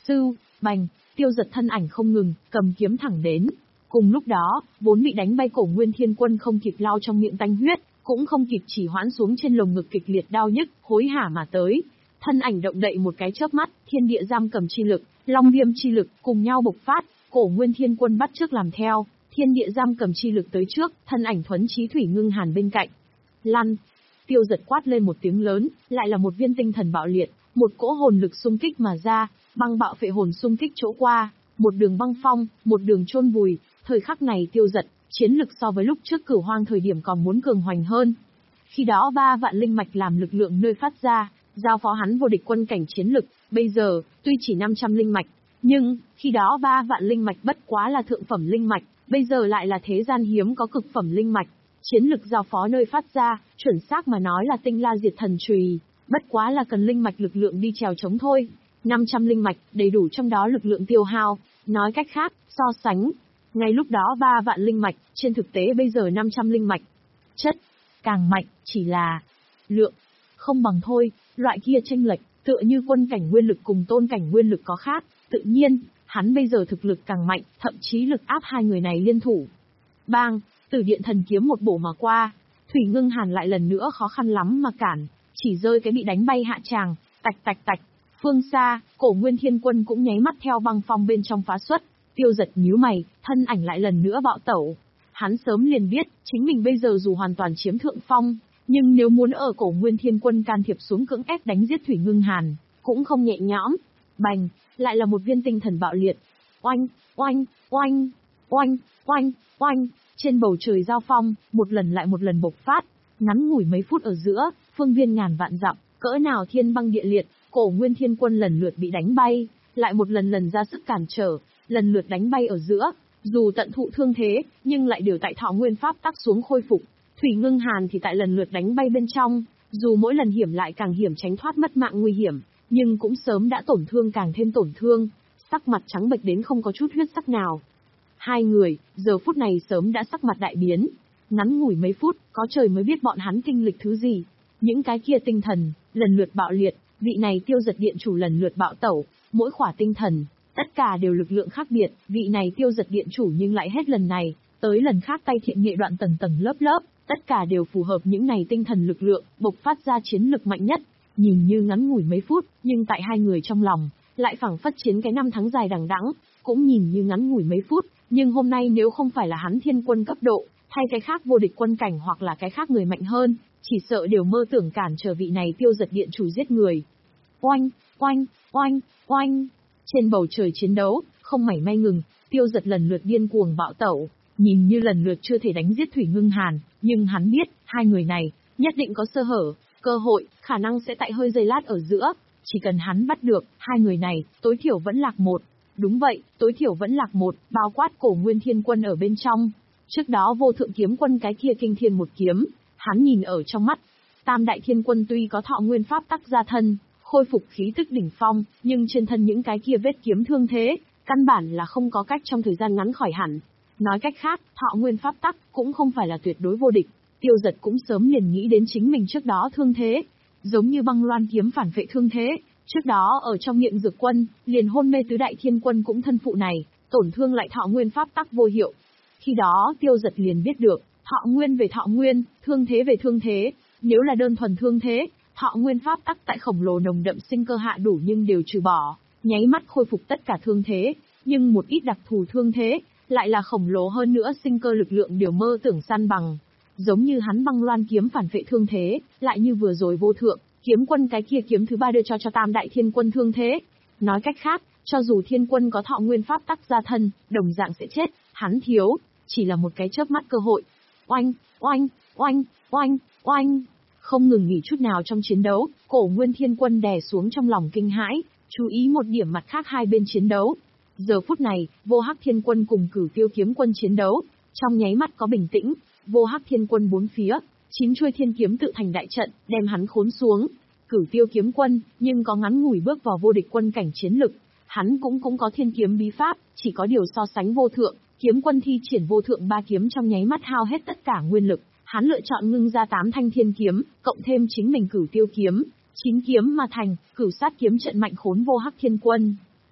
[SPEAKER 1] Sư, bành, Tiêu Giật thân ảnh không ngừng, cầm kiếm thẳng đến. Cùng lúc đó, vốn bị đánh bay Cổ Nguyên Thiên Quân không kịp lao trong miệng tanh huyết, cũng không kịp chỉ hoãn xuống trên lồng ngực kịch liệt đau nhức, hối hả mà tới. Thân ảnh động đậy một cái chớp mắt, thiên địa giam cầm chi lực, long viêm chi lực cùng nhau bộc phát, Cổ Nguyên Thiên Quân bắt chước làm theo, thiên địa giam cầm chi lực tới trước, thân ảnh thuấn chí thủy ngưng hàn bên cạnh. Lăn! Tiêu Giật quát lên một tiếng lớn, lại là một viên tinh thần bạo liệt, một cỗ hồn lực xung kích mà ra, băng bạo phệ hồn xung kích chỗ qua, một đường băng phong, một đường chôn vùi, thời khắc này Tiêu Giật, chiến lực so với lúc trước Cửu Hoang thời điểm còn muốn cường hoành hơn. Khi đó ba vạn linh mạch làm lực lượng nơi phát ra, giao phó hắn vô địch quân cảnh chiến lực, bây giờ, tuy chỉ năm trăm linh mạch, nhưng, khi đó ba vạn linh mạch bất quá là thượng phẩm linh mạch, bây giờ lại là thế gian hiếm có cực phẩm linh mạch. Chiến lực giao phó nơi phát ra, chuẩn xác mà nói là tinh la diệt thần chùy, bất quá là cần linh mạch lực lượng đi trèo chống thôi. năm trăm linh mạch, đầy đủ trong đó lực lượng tiêu hao, nói cách khác, so sánh. Ngay lúc đó ba vạn linh mạch, trên thực tế bây giờ năm trăm linh mạch. Chất, càng mạnh, chỉ là lượng, không bằng thôi, loại kia chênh lệch, tựa như quân cảnh nguyên lực cùng tôn cảnh nguyên lực có khác, tự nhiên, hắn bây giờ thực lực càng mạnh, thậm chí lực áp hai người này liên thủ. Bang! Tử điện thần kiếm một bổ mà qua, Thủy Ngưng Hàn lại lần nữa khó khăn lắm mà cản, chỉ rơi cái bị đánh bay hạ tràng, tạch tạch tạch. Phương xa, Cổ Nguyên Thiên Quân cũng nháy mắt theo băng phong bên trong phá xuất, Tiêu Giật nhíu mày, thân ảnh lại lần nữa bạo tẩu. Hắn sớm liền biết, chính mình bây giờ dù hoàn toàn chiếm thượng phong, nhưng nếu muốn ở Cổ Nguyên Thiên Quân can thiệp xuống cưỡng ép đánh giết Thủy Ngưng Hàn, cũng không nhẹ nhõm. Bành, lại là một viên tinh thần bạo liệt. Oanh, oanh, oanh, oanh, oanh, oanh. Trên bầu trời giao phong, một lần lại một lần bộc phát, ngắn ngủi mấy phút ở giữa, phương viên ngàn vạn dặm, cỡ nào thiên băng địa liệt, Cổ Nguyên Thiên Quân lần lượt bị đánh bay, lại một lần lần ra sức cản trở, lần lượt đánh bay ở giữa, dù tận thụ thương thế, nhưng lại đều tại thọ nguyên pháp tắc xuống khôi phục. Thủy Ngưng Hàn thì tại lần lượt đánh bay bên trong, dù mỗi lần hiểm lại càng hiểm tránh thoát mất mạng nguy hiểm, nhưng cũng sớm đã tổn thương càng thêm tổn thương, sắc mặt trắng bệch đến không có chút huyết sắc nào. Hai người, giờ phút này sớm đã sắc mặt đại biến. Ngắn ngủi mấy phút, có trời mới biết bọn hắn kinh lịch thứ gì. Những cái kia tinh thần, lần lượt bạo liệt, vị này Tiêu Giật điện chủ lần lượt bạo tẩu, mỗi khỏa tinh thần, tất cả đều lực lượng khác biệt, vị này Tiêu Giật điện chủ nhưng lại hết lần này, tới lần khác tay thiện nghệ đoạn tầng tầng lớp lớp, tất cả đều phù hợp những này tinh thần lực lượng, bộc phát ra chiến lực mạnh nhất. Nhìn như ngắn ngủi mấy phút, nhưng tại hai người trong lòng, lại phảng phất chiến cái năm tháng dài đằng đẵng, cũng nhìn như ngắn ngủi mấy phút. Nhưng hôm nay nếu không phải là hắn thiên quân cấp độ, hay cái khác vô địch quân cảnh hoặc là cái khác người mạnh hơn, chỉ sợ đều mơ tưởng cản trở vị này Tiêu Giật điện chủ giết người. Oanh, oanh, oanh, oanh. Trên bầu trời chiến đấu, không mảy may ngừng, Tiêu Giật lần lượt điên cuồng bạo tẩu, nhìn như lần lượt chưa thể đánh giết Thủy Ngưng Hàn, nhưng hắn biết, hai người này, nhất định có sơ hở, cơ hội, khả năng sẽ tại hơi giây lát ở giữa, chỉ cần hắn bắt được, hai người này, tối thiểu vẫn lạc một. Đúng vậy, tối thiểu vẫn lạc một, bao quát Cổ Nguyên Thiên Quân ở bên trong. Trước đó vô thượng kiếm quân cái kia kinh thiên một kiếm, hắn nhìn ở trong mắt. Tam đại thiên quân tuy có thọ nguyên pháp tắc gia thân, khôi phục khí tức đỉnh phong, nhưng trên thân những cái kia vết kiếm thương thế, căn bản là không có cách trong thời gian ngắn khỏi hẳn. Nói cách khác, thọ nguyên pháp tắc cũng không phải là tuyệt đối vô địch. Tiêu Giật cũng sớm liền nghĩ đến chính mình trước đó thương thế, giống như băng loan kiếm phản vệ thương thế. Trước đó ở trong miệng Dược Quân, liền hôn mê tứ đại thiên quân cũng thân phụ này, tổn thương lại thọ nguyên pháp tắc vô hiệu. Khi đó Tiêu Giật liền biết được, thọ nguyên về thọ nguyên, thương thế về thương thế, nếu là đơn thuần thương thế, thọ nguyên pháp tắc tại khổng lồ nồng đậm sinh cơ hạ đủ nhưng đều trừ bỏ, nháy mắt khôi phục tất cả thương thế, nhưng một ít đặc thù thương thế, lại là khổng lồ hơn nữa sinh cơ lực lượng đều mơ tưởng săn bằng. Giống như hắn băng loan kiếm phản vệ thương thế, lại như vừa rồi vô thượng kiếm quân cái kia kiếm thứ ba đưa cho cho tam đại thiên quân thương thế. Nói cách khác, cho dù thiên quân có thọ nguyên pháp tắc gia thân, đồng dạng sẽ chết, hắn thiếu, chỉ là một cái chớp mắt cơ hội. Oanh, oanh, oanh, oanh, oanh. Không ngừng nghỉ chút nào trong chiến đấu, Cổ Nguyên Thiên Quân đè xuống trong lòng kinh hãi, chú ý một điểm mặt khác hai bên chiến đấu. Giờ phút này, Vô Hắc Thiên Quân cùng Cửu Tiêu Kiếm Quân chiến đấu, trong nháy mắt có bình tĩnh, Vô Hắc Thiên Quân bốn phía, chín chuôi thiên kiếm tự thành đại trận, đem hắn khốn xuống. Cửu Tiêu Kiếm Quân, nhưng có ngắn ngủi bước vào vô địch quân cảnh chiến lực, hắn cũng cũng có thiên kiếm bí pháp, chỉ có điều so sánh vô thượng, Kiếm Quân thi triển vô thượng ba kiếm trong nháy mắt hao hết tất cả nguyên lực, hắn lựa chọn ngưng ra tám thanh thiên kiếm, cộng thêm chính mình Cửu Tiêu kiếm, chín kiếm mà thành, Cửu Sát kiếm trận mạnh khốn Vô Hắc Thiên Quân.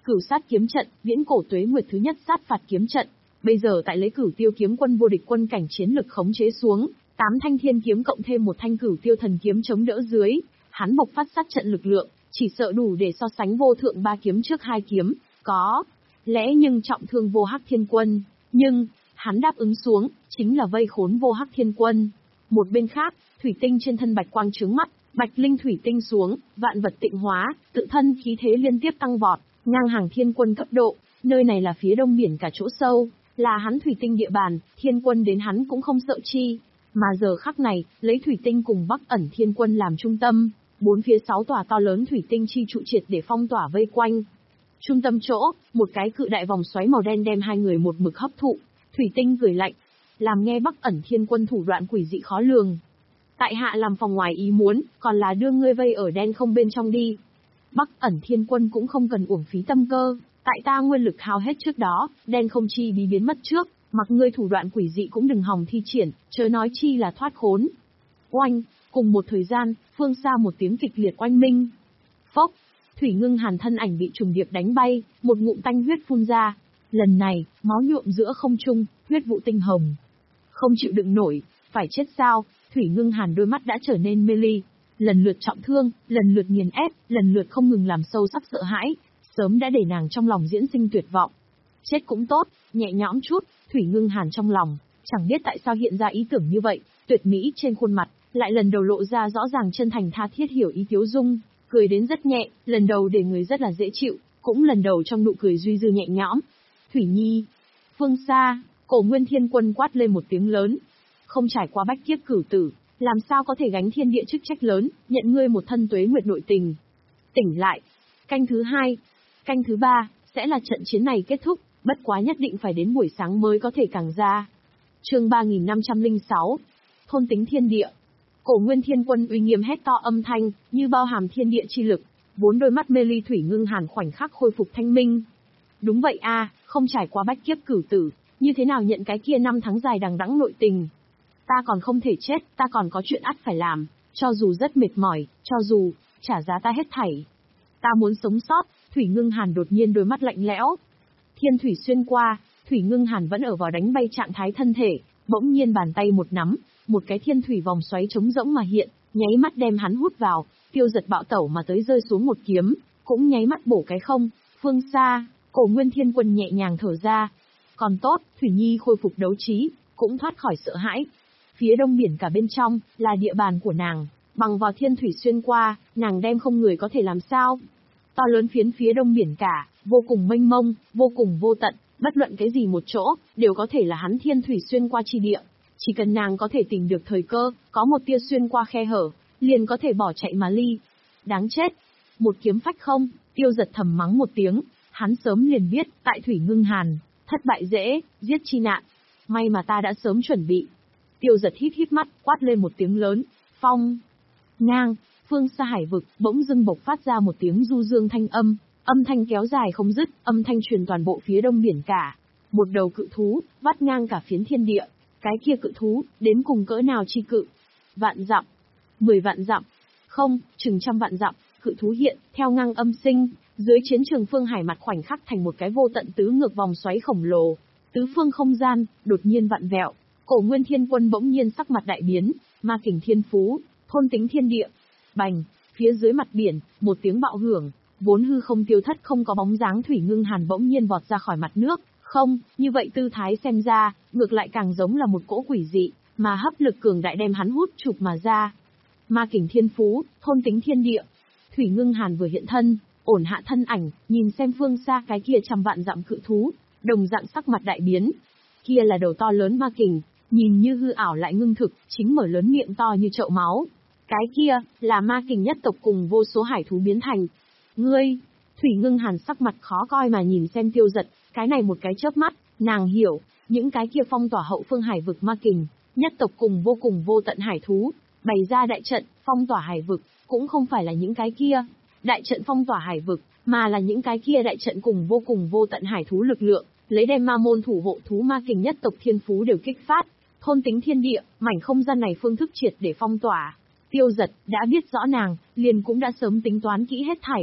[SPEAKER 1] Cửu sát kiếm trận, viễn cổ tuế nguyệt thứ nhất sát phạt kiếm trận. Bây giờ tại lấy Cửu Tiêu kiếm quân vô địch quân cảnh chiến lực khống chế xuống, tám thanh thiên kiếm cộng thêm một thanh Cửu Tiêu thần kiếm chống đỡ dưới, hắn bộc phát sát trận lực lượng, chỉ sợ đủ để so sánh vô thượng ba kiếm trước hai kiếm, có lẽ nhưng trọng thương vô hắc thiên quân, nhưng hắn đáp ứng xuống, chính là vây khốn vô hắc thiên quân. Một bên khác, thủy tinh trên thân bạch quang trướng mắt, bạch linh thủy tinh xuống, vạn vật tịnh hóa, tự thân khí thế liên tiếp tăng vọt, ngang hàng thiên quân cấp độ, nơi này là phía đông biển cả chỗ sâu, là hắn thủy tinh địa bàn, thiên quân đến hắn cũng không sợ chi. Mà giờ khắc này, lấy thủy tinh cùng Bắc ẩn thiên quân làm trung tâm, bốn phía sáu tòa to lớn thủy tinh chi trụ triệt để phong tỏa vây quanh. Trung tâm chỗ, một cái cự đại vòng xoáy màu đen đem hai người một mực hấp thụ, thủy tinh cười lạnh, làm nghe Bắc ẩn thiên quân thủ đoạn quỷ dị khó lường. Tại hạ làm phòng ngoài ý muốn, còn là đưa ngươi vây ở đen không bên trong đi. Bắc ẩn thiên quân cũng không cần uổng phí tâm cơ, tại ta nguyên lực hao hết trước đó, đen không chi bí biến mất trước, mặc ngươi thủ đoạn quỷ dị cũng đừng hòng thi triển, chớ nói chi là thoát khốn. Oanh, cùng một thời gian, phương xa một tiếng kịch liệt oanh minh. Phốc, Thủy Ngưng Hàn thân ảnh bị trùng điệp đánh bay, một ngụm tanh huyết phun ra. Lần này, máu nhuộm giữa không trung, huyết vụ tinh hồng. Không chịu đựng nổi, phải chết sao? Thủy Ngưng Hàn đôi mắt đã trở nên mê ly, lần lượt trọng thương, lần lượt nghiền ép, lần lượt không ngừng làm sâu sắc sợ hãi, sớm đã để nàng trong lòng diễn sinh tuyệt vọng. Chết cũng tốt, nhẹ nhõm chút, Thủy Ngưng Hàn trong lòng, chẳng biết tại sao hiện ra ý tưởng như vậy, tuyệt mỹ trên khuôn mặt, lại lần đầu lộ ra rõ ràng chân thành tha thiết hiểu ý Tiếu Dung, cười đến rất nhẹ, lần đầu để người rất là dễ chịu, cũng lần đầu trong nụ cười duy dư nhẹ nhõm. Thủy Nhi, phương xa, Cổ Nguyên Thiên Quân quát lên một tiếng lớn, không trải qua bách kiếp cửu tử, làm sao có thể gánh thiên địa chức trách lớn, nhận ngươi một thân tuế nguyệt nội tình. Tỉnh lại, canh thứ hai, canh thứ ba, sẽ là trận chiến này kết thúc, bất quá nhất định phải đến buổi sáng mới có thể càng ra. Chương ba nghìn năm trăm lẻ sáu, thôn tính thiên địa. Cổ Nguyên Thiên Quân uy nghiêm hét to âm thanh, như bao hàm thiên địa chi lực, bốn đôi mắt mê ly Thủy Ngưng Hàn khoảnh khắc khôi phục thanh minh. Đúng vậy a, không trải qua bách kiếp cửu tử, như thế nào nhận cái kia năm tháng dài đằng đẵng nội tình. Ta còn không thể chết, ta còn có chuyện ắt phải làm, cho dù rất mệt mỏi, cho dù trả giá ta hết thảy. Ta muốn sống sót. Thủy Ngưng Hàn đột nhiên đôi mắt lạnh lẽo. Thiên thủy xuyên qua, Thủy Ngưng Hàn vẫn ở vào đánh bay trạng thái thân thể, bỗng nhiên bàn tay một nắm, một cái thiên thủy vòng xoáy trống rỗng mà hiện, nháy mắt đem hắn hút vào, tiêu giật bạo tẩu mà tới rơi xuống một kiếm, cũng nháy mắt bổ cái không. Phương xa, Cổ Nguyên Thiên Quân nhẹ nhàng thở ra. Còn tốt, Thủy Nhi khôi phục đấu trí, cũng thoát khỏi sợ hãi. Phía đông biển cả bên trong, là địa bàn của nàng, bằng vào thiên thủy xuyên qua, nàng đem không người có thể làm sao. To lớn phiến phía đông biển cả, vô cùng mênh mông, vô cùng vô tận, bất luận cái gì một chỗ, đều có thể là hắn thiên thủy xuyên qua chi địa. Chỉ cần nàng có thể tìm được thời cơ, có một tia xuyên qua khe hở, liền có thể bỏ chạy mà ly. Đáng chết! Một kiếm phách không, Tiêu Giật thầm mắng một tiếng, hắn sớm liền biết, tại Thủy Ngưng Hàn, thất bại dễ, giết chi nạn. May mà ta đã sớm chuẩn bị. Tiêu Giật hít hít mắt, quát lên một tiếng lớn, phong, ngang. Phương xa hải vực, bỗng dưng bộc phát ra một tiếng du dương thanh âm, âm thanh kéo dài không dứt, âm thanh truyền toàn bộ phía đông biển cả. Một đầu cự thú, vắt ngang cả phiến thiên địa, cái kia cự thú, đến cùng cỡ nào chi cự? Vạn dặm, mười vạn dặm, không, chừng trăm vạn dặm, cự thú hiện, theo ngang âm sinh, dưới chiến trường phương hải mặt khoảnh khắc thành một cái vô tận tứ ngược vòng xoáy khổng lồ, tứ phương không gian, đột nhiên vặn vẹo. Cổ Nguyên Thiên Quân bỗng nhiên sắc mặt đại biến, ma kình thiên phú, thôn tính thiên địa. Bành, phía dưới mặt biển, một tiếng bạo hưởng, vốn hư không tiêu thất không có bóng dáng Thủy Ngưng Hàn bỗng nhiên vọt ra khỏi mặt nước, không, như vậy tư thái xem ra, ngược lại càng giống là một cỗ quỷ dị, mà hấp lực cường đại đem hắn hút chụp mà ra. Ma kình thiên phú, thôn tính thiên địa. Thủy Ngưng Hàn vừa hiện thân, ổn hạ thân ảnh, nhìn xem phương xa cái kia trăm vạn dặm cự thú, đồng dạng sắc mặt đại biến. Kia là đầu to lớn ma kình, nhìn như hư ảo lại ngưng thực, chính mở lớn miệng to như chậu máu. Cái kia, là ma kình nhất tộc cùng vô số hải thú biến thành. Ngươi, Thủy Ngưng Hàn sắc mặt khó coi mà nhìn xem Tiêu Giật, cái này một cái chớp mắt, nàng hiểu, những cái kia phong tỏa hậu phương hải vực ma kình, nhất tộc cùng vô cùng vô tận hải thú, bày ra đại trận, phong tỏa hải vực, cũng không phải là những cái kia, đại trận phong tỏa hải vực, mà là những cái kia đại trận cùng vô cùng vô tận hải thú lực lượng, lấy đem ma môn thủ hộ thú ma kình nhất tộc thiên phú đều kích phát, thôn tính thiên địa, mảnh không gian này phương thức triệt để phong tỏa. Tiêu Giật đã biết rõ nàng, liền cũng đã sớm tính toán kỹ hết thảy.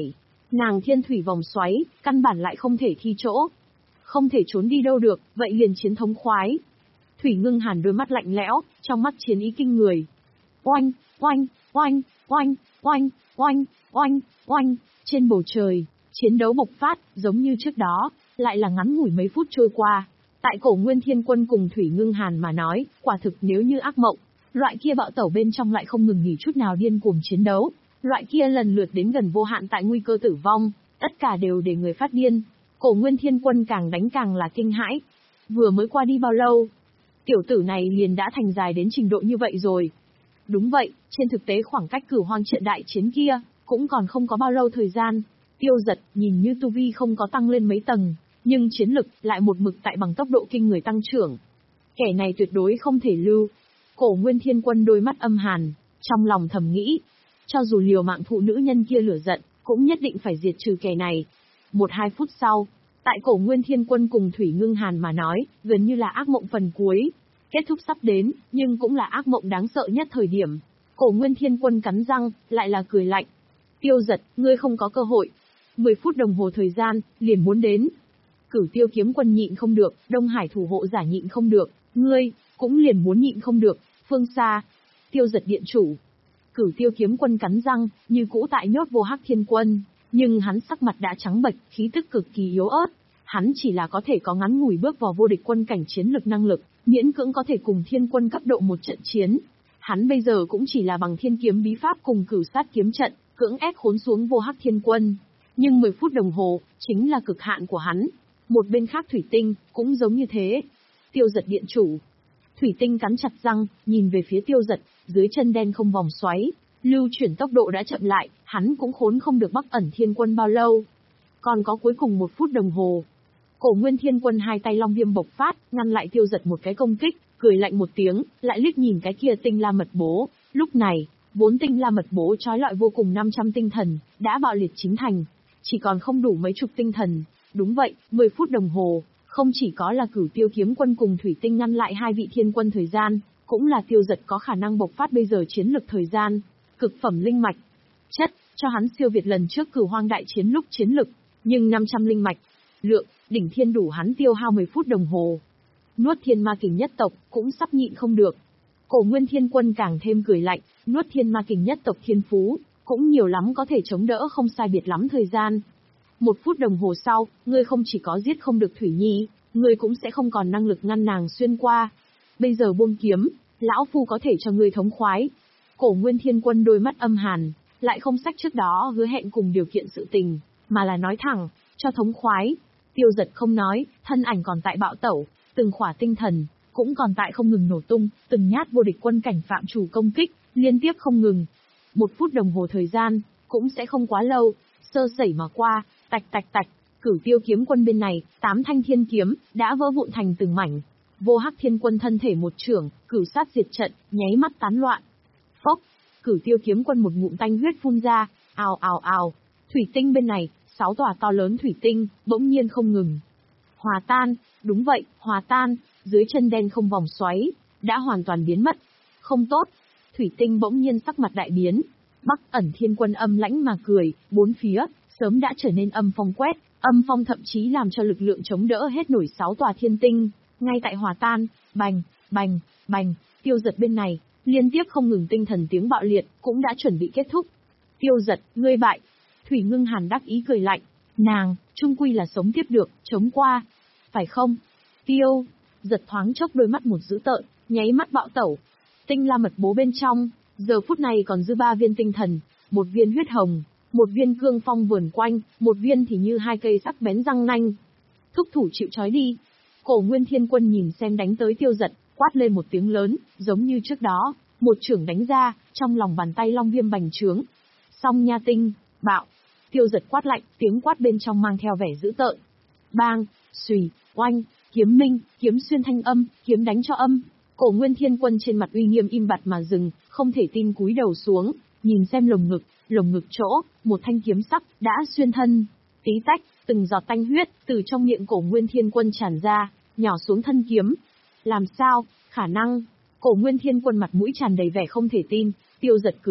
[SPEAKER 1] Nàng thiên thủy vòng xoáy, căn bản lại không thể thi chỗ. Không thể trốn đi đâu được, vậy liền chiến thống khoái. Thủy Ngưng Hàn đôi mắt lạnh lẽo, trong mắt chiến ý kinh người. Oanh, oanh, oanh, oanh, oanh, oanh, oanh, oanh, trên bầu trời, chiến đấu bộc phát, giống như trước đó, lại là ngắn ngủi mấy phút trôi qua. Tại Cổ Nguyên Thiên Quân cùng Thủy Ngưng Hàn mà nói, quả thực nếu như ác mộng, loại kia bạo tẩu bên trong lại không ngừng nghỉ chút nào điên cuồng chiến đấu, loại kia lần lượt đến gần vô hạn tại nguy cơ tử vong, tất cả đều để người phát điên. Cổ Nguyên Thiên Quân càng đánh càng là kinh hãi. Vừa mới qua đi bao lâu, tiểu tử này liền đã thành dài đến trình độ như vậy rồi. Đúng vậy, trên thực tế khoảng cách Cửu Hoang trận đại chiến kia, cũng còn không có bao lâu thời gian. Tiêu Giật, nhìn như tu vi không có tăng lên mấy tầng, nhưng chiến lực lại một mực tại bằng tốc độ kinh người tăng trưởng. Kẻ này tuyệt đối không thể lưu. Cổ Nguyên Thiên Quân đôi mắt âm hàn, trong lòng thầm nghĩ, cho dù liều mạng thụ nữ nhân kia lửa giận, cũng nhất định phải diệt trừ kẻ này. Một hai phút sau, tại Cổ Nguyên Thiên Quân cùng Thủy Ngưng Hàn mà nói, gần như là ác mộng phần cuối. Kết thúc sắp đến, nhưng cũng là ác mộng đáng sợ nhất thời điểm. Cổ Nguyên Thiên Quân cắn răng, lại là cười lạnh. Tiêu Giật, ngươi không có cơ hội. Mười phút đồng hồ thời gian, liền muốn đến. Cửu Tiêu Kiếm Quân nhịn không được, Đông Hải thủ hộ giả nhịn không được, ngươi, cũng liền muốn nhịn không được, phương xa. Tiêu Giật điện chủ. Cửu Tiêu Kiếm Quân cắn răng, như cũ tại nhốt Vô Hắc Thiên Quân, nhưng hắn sắc mặt đã trắng bệch, khí tức cực kỳ yếu ớt. Hắn chỉ là có thể có ngắn ngủi bước vào vô địch quân cảnh chiến lực năng lực, miễn cưỡng có thể cùng thiên quân cấp độ một trận chiến. Hắn bây giờ cũng chỉ là bằng thiên kiếm bí pháp cùng cửu sát kiếm trận, cưỡng ép khốn xuống Vô Hắc Thiên Quân. Nhưng mười phút đồng hồ, chính là cực hạn của hắn. Một bên khác Thủy Tinh, cũng giống như thế. Tiêu Giật điện chủ. Thủy Tinh cắn chặt răng, nhìn về phía Tiêu Giật, dưới chân đen không vòng xoáy. Lưu chuyển tốc độ đã chậm lại, hắn cũng khốn không được Bắc Ẩn Thiên Quân bao lâu. Còn có cuối cùng một phút đồng hồ. Cổ Nguyên Thiên Quân hai tay long viêm bộc phát, ngăn lại Tiêu Giật một cái công kích, cười lạnh một tiếng, lại liếc nhìn cái kia tinh la mật bố. Lúc này, vốn tinh la mật bố trói lọi vô cùng năm trăm tinh thần, đã bạo liệt chính thành. Chỉ còn không đủ mấy chục tinh thần. Đúng vậy, mười phút đồng hồ, không chỉ có là Cửu Tiêu Kiếm Quân cùng Thủy Tinh ngăn lại hai vị thiên quân thời gian, cũng là Tiêu Giật có khả năng bộc phát bây giờ chiến lực thời gian. Cực phẩm linh mạch. Chất, cho hắn siêu việt lần trước Cửu Hoang đại chiến lúc chiến lực, nhưng năm trăm linh mạch. Lượng, đỉnh thiên đủ hắn tiêu hao mười phút đồng hồ. Nuốt Thiên Ma Kình nhất tộc, cũng sắp nhịn không được. Cổ Nguyên Thiên Quân càng thêm cười lạnh, nuốt Thiên Ma Kình nhất tộc thiên phú, cũng nhiều lắm có thể chống đỡ không sai biệt lắm thời gian. Một phút đồng hồ sau, ngươi không chỉ có giết không được Thủy Nhi, ngươi cũng sẽ không còn năng lực ngăn nàng xuyên qua. Bây giờ buông kiếm, lão phu có thể cho ngươi thống khoái. Cổ Nguyên Thiên Quân đôi mắt âm hàn, lại không sách trước đó hứa hẹn cùng điều kiện sự tình, mà là nói thẳng, cho thống khoái. Tiêu Giật không nói, thân ảnh còn tại bạo tẩu, từng khỏa tinh thần, cũng còn tại không ngừng nổ tung, từng nhát vô địch quân cảnh phạm chủ công kích, liên tiếp không ngừng. Một phút đồng hồ thời gian, cũng sẽ không quá lâu, sơ sẩy mà qua, tạch tạch tạch, Cửu Tiêu Kiếm Quân bên này, tám thanh thiên kiếm, đã vỡ vụn thành từng mảnh. Vô Hắc Thiên Quân thân thể một chưởng, cửu sát diệt trận, nháy mắt tán loạn. Phốc, Cửu Tiêu Kiếm Quân một ngụm tanh huyết phun ra, ào ào ào. Thủy tinh bên này, sáu tòa to lớn thủy tinh, bỗng nhiên không ngừng hòa tan, đúng vậy, hòa tan, dưới chân đen không vòng xoáy, đã hoàn toàn biến mất. Không tốt, thủy tinh bỗng nhiên sắc mặt đại biến. Bắc Ẩn Thiên Quân âm lãnh mà cười, bốn phía, sớm đã trở nên âm phong quét, âm phong thậm chí làm cho lực lượng chống đỡ hết nổi sáu tòa thiên tinh, ngay tại hòa tan, bành, bành, bành, Tiêu Giật bên này, liên tiếp không ngừng tinh thần tiếng bạo liệt, cũng đã chuẩn bị kết thúc. Tiêu Giật, ngươi bại. Thủy Ngưng Hàn đắc ý cười lạnh, nàng, trung quy là sống tiếp được, chống qua. Phải không? Tiêu Giật thoáng chốc đôi mắt một dữ tợn, nháy mắt bạo tẩu. Tinh la mật bố bên trong, giờ phút này còn dư ba viên tinh thần, một viên huyết hồng, một viên cương phong vườn quanh, một viên thì như hai cây sắc bén răng nanh. Thúc thủ chịu trói đi. Cổ Nguyên Thiên Quân nhìn xem đánh tới Tiêu Giật, quát lên một tiếng lớn, giống như trước đó, một chưởng đánh ra, trong lòng bàn tay long viêm bành trướng. Song nha tinh, bạo. Tiêu Giật quát lạnh, tiếng quát bên trong mang theo vẻ dữ tợn. Bang, xùy, oanh, kiếm minh, kiếm xuyên thanh âm, kiếm đánh cho âm. Cổ Nguyên Thiên Quân trên mặt uy nghiêm im bặt mà dừng, không thể tin cúi đầu xuống, nhìn xem lồng ngực, lồng ngực chỗ, một thanh kiếm sắc đã xuyên thân. Tí tách, từng giọt tanh huyết từ trong miệng Cổ Nguyên Thiên Quân tràn ra, nhỏ xuống thân kiếm. Làm sao? Khả năng? Cổ Nguyên Thiên Quân mặt mũi tràn đầy vẻ không thể tin. Tiêu Giật cười lạnh,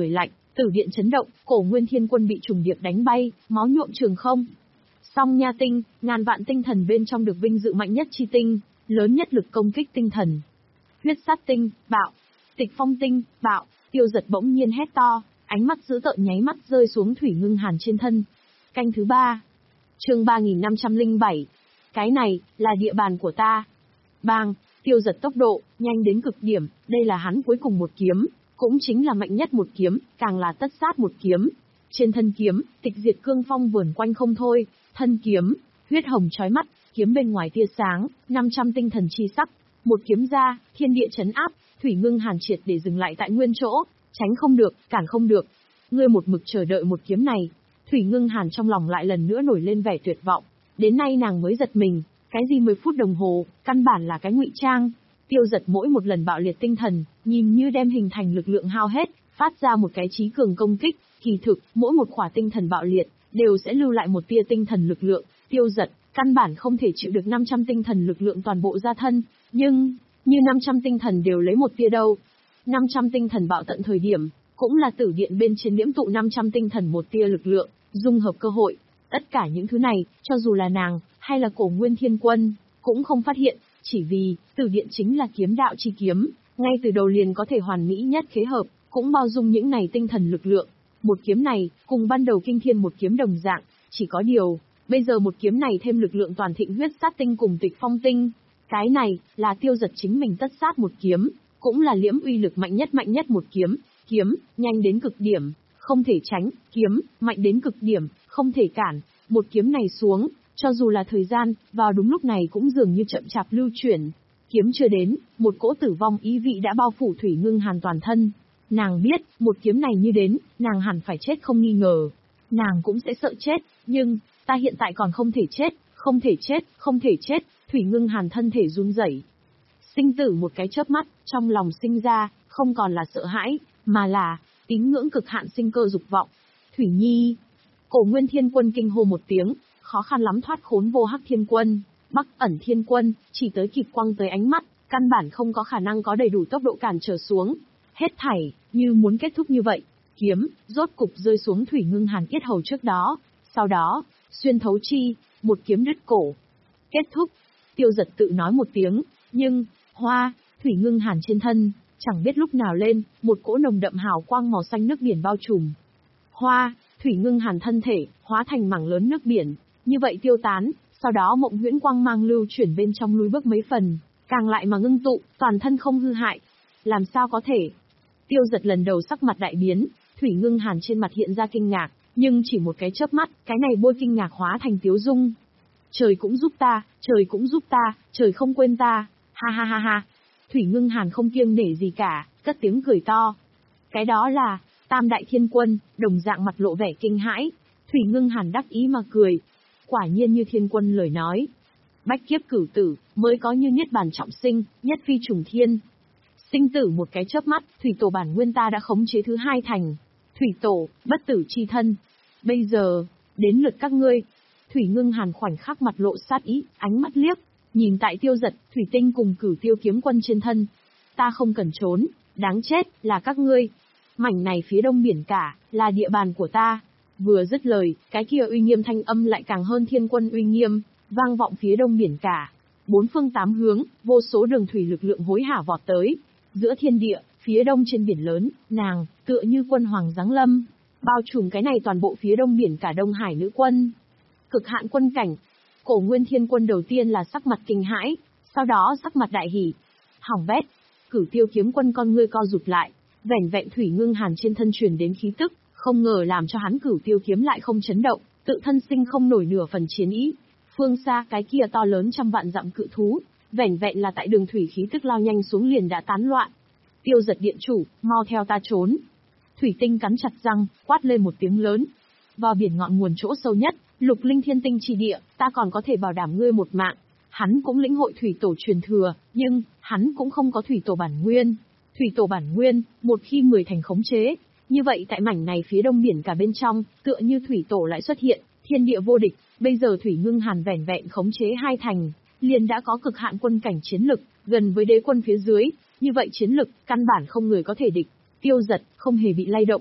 [SPEAKER 1] Tử điện chấn động, Cổ Nguyên Thiên Quân bị trùng điệp đánh bay, máu nhuộm trường không. Song Nha tinh, ngàn vạn tinh thần bên trong được vinh dự mạnh nhất chi tinh, lớn nhất lực công kích tinh thần. Huyết sát tinh, bạo. Tịch phong tinh, bạo. Tiêu Giật bỗng nhiên hét to, ánh mắt dữ tợn nháy mắt rơi xuống Thủy Ngưng Hàn trên thân. Canh thứ ba. Chương ba nghìn năm trăm lẻ bảy. Cái này là địa bàn của ta. Bang, Tiêu Giật tốc độ nhanh đến cực điểm, đây là hắn cuối cùng một kiếm, cũng chính là mạnh nhất một kiếm, càng là tất sát một kiếm. Trên thân kiếm, tịch diệt cương phong vườn quanh không thôi, thân kiếm, huyết hồng chói mắt, kiếm bên ngoài tia sáng, năm trăm tinh thần chi sắc, một kiếm ra, thiên địa chấn áp, Thủy Ngưng Hàn triệt để dừng lại tại nguyên chỗ, tránh không được, cản không được. Ngươi một mực chờ đợi một kiếm này. Thủy Ngưng Hàn trong lòng lại lần nữa nổi lên vẻ tuyệt vọng, đến nay nàng mới giật mình, cái gì mười phút đồng hồ, căn bản là cái ngụy trang. Tiêu Giật mỗi một lần bạo liệt tinh thần, nhìn như đem hình thành lực lượng hao hết, phát ra một cái chí cường công kích, kỳ thực, mỗi một khỏa tinh thần bạo liệt, đều sẽ lưu lại một tia tinh thần lực lượng. Tiêu Giật, căn bản không thể chịu được năm trăm tinh thần lực lượng toàn bộ ra thân, nhưng, như năm trăm tinh thần đều lấy một tia đâu. năm trăm tinh thần bạo tận thời điểm, cũng là tử điện bên trên liễm tụ năm trăm tinh thần một tia lực lượng, dung hợp cơ hội. Tất cả những thứ này, cho dù là nàng, hay là Cổ Nguyên Thiên Quân, cũng không phát hiện, chỉ vì, tử điện chính là kiếm đạo chi kiếm, ngay từ đầu liền có thể hoàn mỹ nhất khế hợp, cũng bao dung những này tinh thần lực lượng. Một kiếm này, cùng ban đầu kinh thiên một kiếm đồng dạng, chỉ có điều, bây giờ một kiếm này thêm lực lượng toàn thịnh huyết sát tinh cùng tịch phong tinh. Cái này, là Tiêu Giật chính mình tất sát một kiếm, cũng là liễm uy lực mạnh nhất mạnh nhất một kiếm, kiếm, nhanh đến cực điểm, không thể tránh, kiếm, mạnh đến cực điểm, không thể cản. Một kiếm này xuống, cho dù là thời gian, vào đúng lúc này cũng dường như chậm chạp lưu chuyển. Kiếm chưa đến, một cỗ tử vong ý vị đã bao phủ Thủy Ngưng Hàn toàn thân. Nàng biết, một kiếm này như đến, nàng hẳn phải chết không nghi ngờ. Nàng cũng sẽ sợ chết, nhưng, ta hiện tại còn không thể chết, không thể chết, không thể chết. Thủy Ngưng Hàn thân thể run rẩy. Sinh tử một cái chớp mắt, trong lòng sinh ra, không còn là sợ hãi, mà là tín ngưỡng cực hạn sinh cơ dục vọng. Thủy Nhi. Cổ Nguyên Thiên Quân kinh hô một tiếng, khó khăn lắm thoát khốn vô Hắc Thiên Quân, Bắc Ẩn Thiên Quân, chỉ tới kịp quăng tới ánh mắt, căn bản không có khả năng có đầy đủ tốc độ cản trở xuống. Hết thảy, như muốn kết thúc như vậy, kiếm, rốt cục rơi xuống Thủy Ngưng Hàn yết hầu trước đó, sau đó, xuyên thấu chi, một kiếm đứt cổ. Kết thúc, Tiêu Giật tự nói một tiếng, nhưng, hoa, Thủy Ngưng Hàn trên thân, chẳng biết lúc nào lên, một cỗ nồng đậm hào quang màu xanh nước biển bao trùm. Hoa, Thủy Ngưng Hàn thân thể, hóa thành mảng lớn nước biển, như vậy tiêu tán, sau đó mộng huyễn quang mang lưu chuyển bên trong lùi bước mấy phần, càng lại mà ngưng tụ, toàn thân không hư hại. Làm sao có thể? Tiêu Giật lần đầu sắc mặt đại biến, Thủy Ngưng Hàn trên mặt hiện ra kinh ngạc, nhưng chỉ một cái chớp mắt, cái này bôi kinh ngạc hóa thành tiếu dung. Trời cũng giúp ta, trời cũng giúp ta, trời không quên ta, ha ha ha ha. Thủy Ngưng Hàn không kiêng nể gì cả, cất tiếng cười to. Cái đó là, Tam Đại Thiên Quân, đồng dạng mặt lộ vẻ kinh hãi. Thủy Ngưng Hàn đắc ý mà cười. Quả nhiên như Thiên Quân lời nói. Bách kiếp cửu tử, mới có như niết bàn trọng sinh, nhất phi trùng thiên. Sinh tử một cái chớp mắt, Thủy Tổ bản nguyên ta đã khống chế thứ hai thành. Thủy Tổ, bất tử chi thân. Bây giờ, đến lượt các ngươi. Thủy Ngưng Hàn khoảnh khắc mặt lộ sát ý, ánh mắt liếc, nhìn tại Tiêu Giật, Thủy Tinh cùng Cửu Tiêu kiếm quân trên thân. Ta không cần trốn, đáng chết, là các ngươi. Mảnh này phía đông biển cả, là địa bàn của ta. Vừa dứt lời, cái kia uy nghiêm thanh âm lại càng hơn thiên quân uy nghiêm, vang vọng phía đông biển cả. Bốn phương tám hướng, vô số đường thủy lực lượng hối hả vọt tới. Giữa thiên địa, phía đông trên biển lớn, nàng, tựa như quân hoàng giáng lâm, bao trùm cái này toàn bộ phía đông biển cả Đông Hải nữ quân. Cực hạn quân cảnh. Cổ Nguyên Thiên Quân đầu tiên là sắc mặt kinh hãi, sau đó sắc mặt đại hỉ. Hỏng bét. Cửu Tiêu kiếm quân con ngươi co rụt lại, vẻn vẹn Thủy Ngưng Hàn trên thân truyền đến khí tức, không ngờ làm cho hắn Cửu Tiêu kiếm lại không chấn động, tự thân sinh không nổi nửa phần chiến ý. Phương xa cái kia to lớn trăm vạn dặm cự thú, vẻn vẹn là tại đường thủy khí tức lao nhanh xuống liền đã tán loạn. Tiêu Giật điện chủ, mau theo ta trốn. Thủy Tinh cắn chặt răng, quát lên một tiếng lớn. Vào biển ngọn nguồn chỗ sâu nhất, Lục Linh Thiên Tinh chi địa, ta còn có thể bảo đảm ngươi một mạng. Hắn cũng lĩnh hội thủy tổ truyền thừa, nhưng hắn cũng không có thủy tổ bản nguyên. Thủy tổ bản nguyên, một khi mười thành khống chế, như vậy tại mảnh này phía đông biển cả bên trong, tựa như thủy tổ lại xuất hiện, thiên địa vô địch. Bây giờ Thủy Ngưng Hàn vẻn vẹn khống chế hai thành, liền đã có cực hạn quân cảnh chiến lực, gần với đế quân phía dưới, như vậy chiến lực căn bản không người có thể địch. Tiêu Giật không hề bị lay động.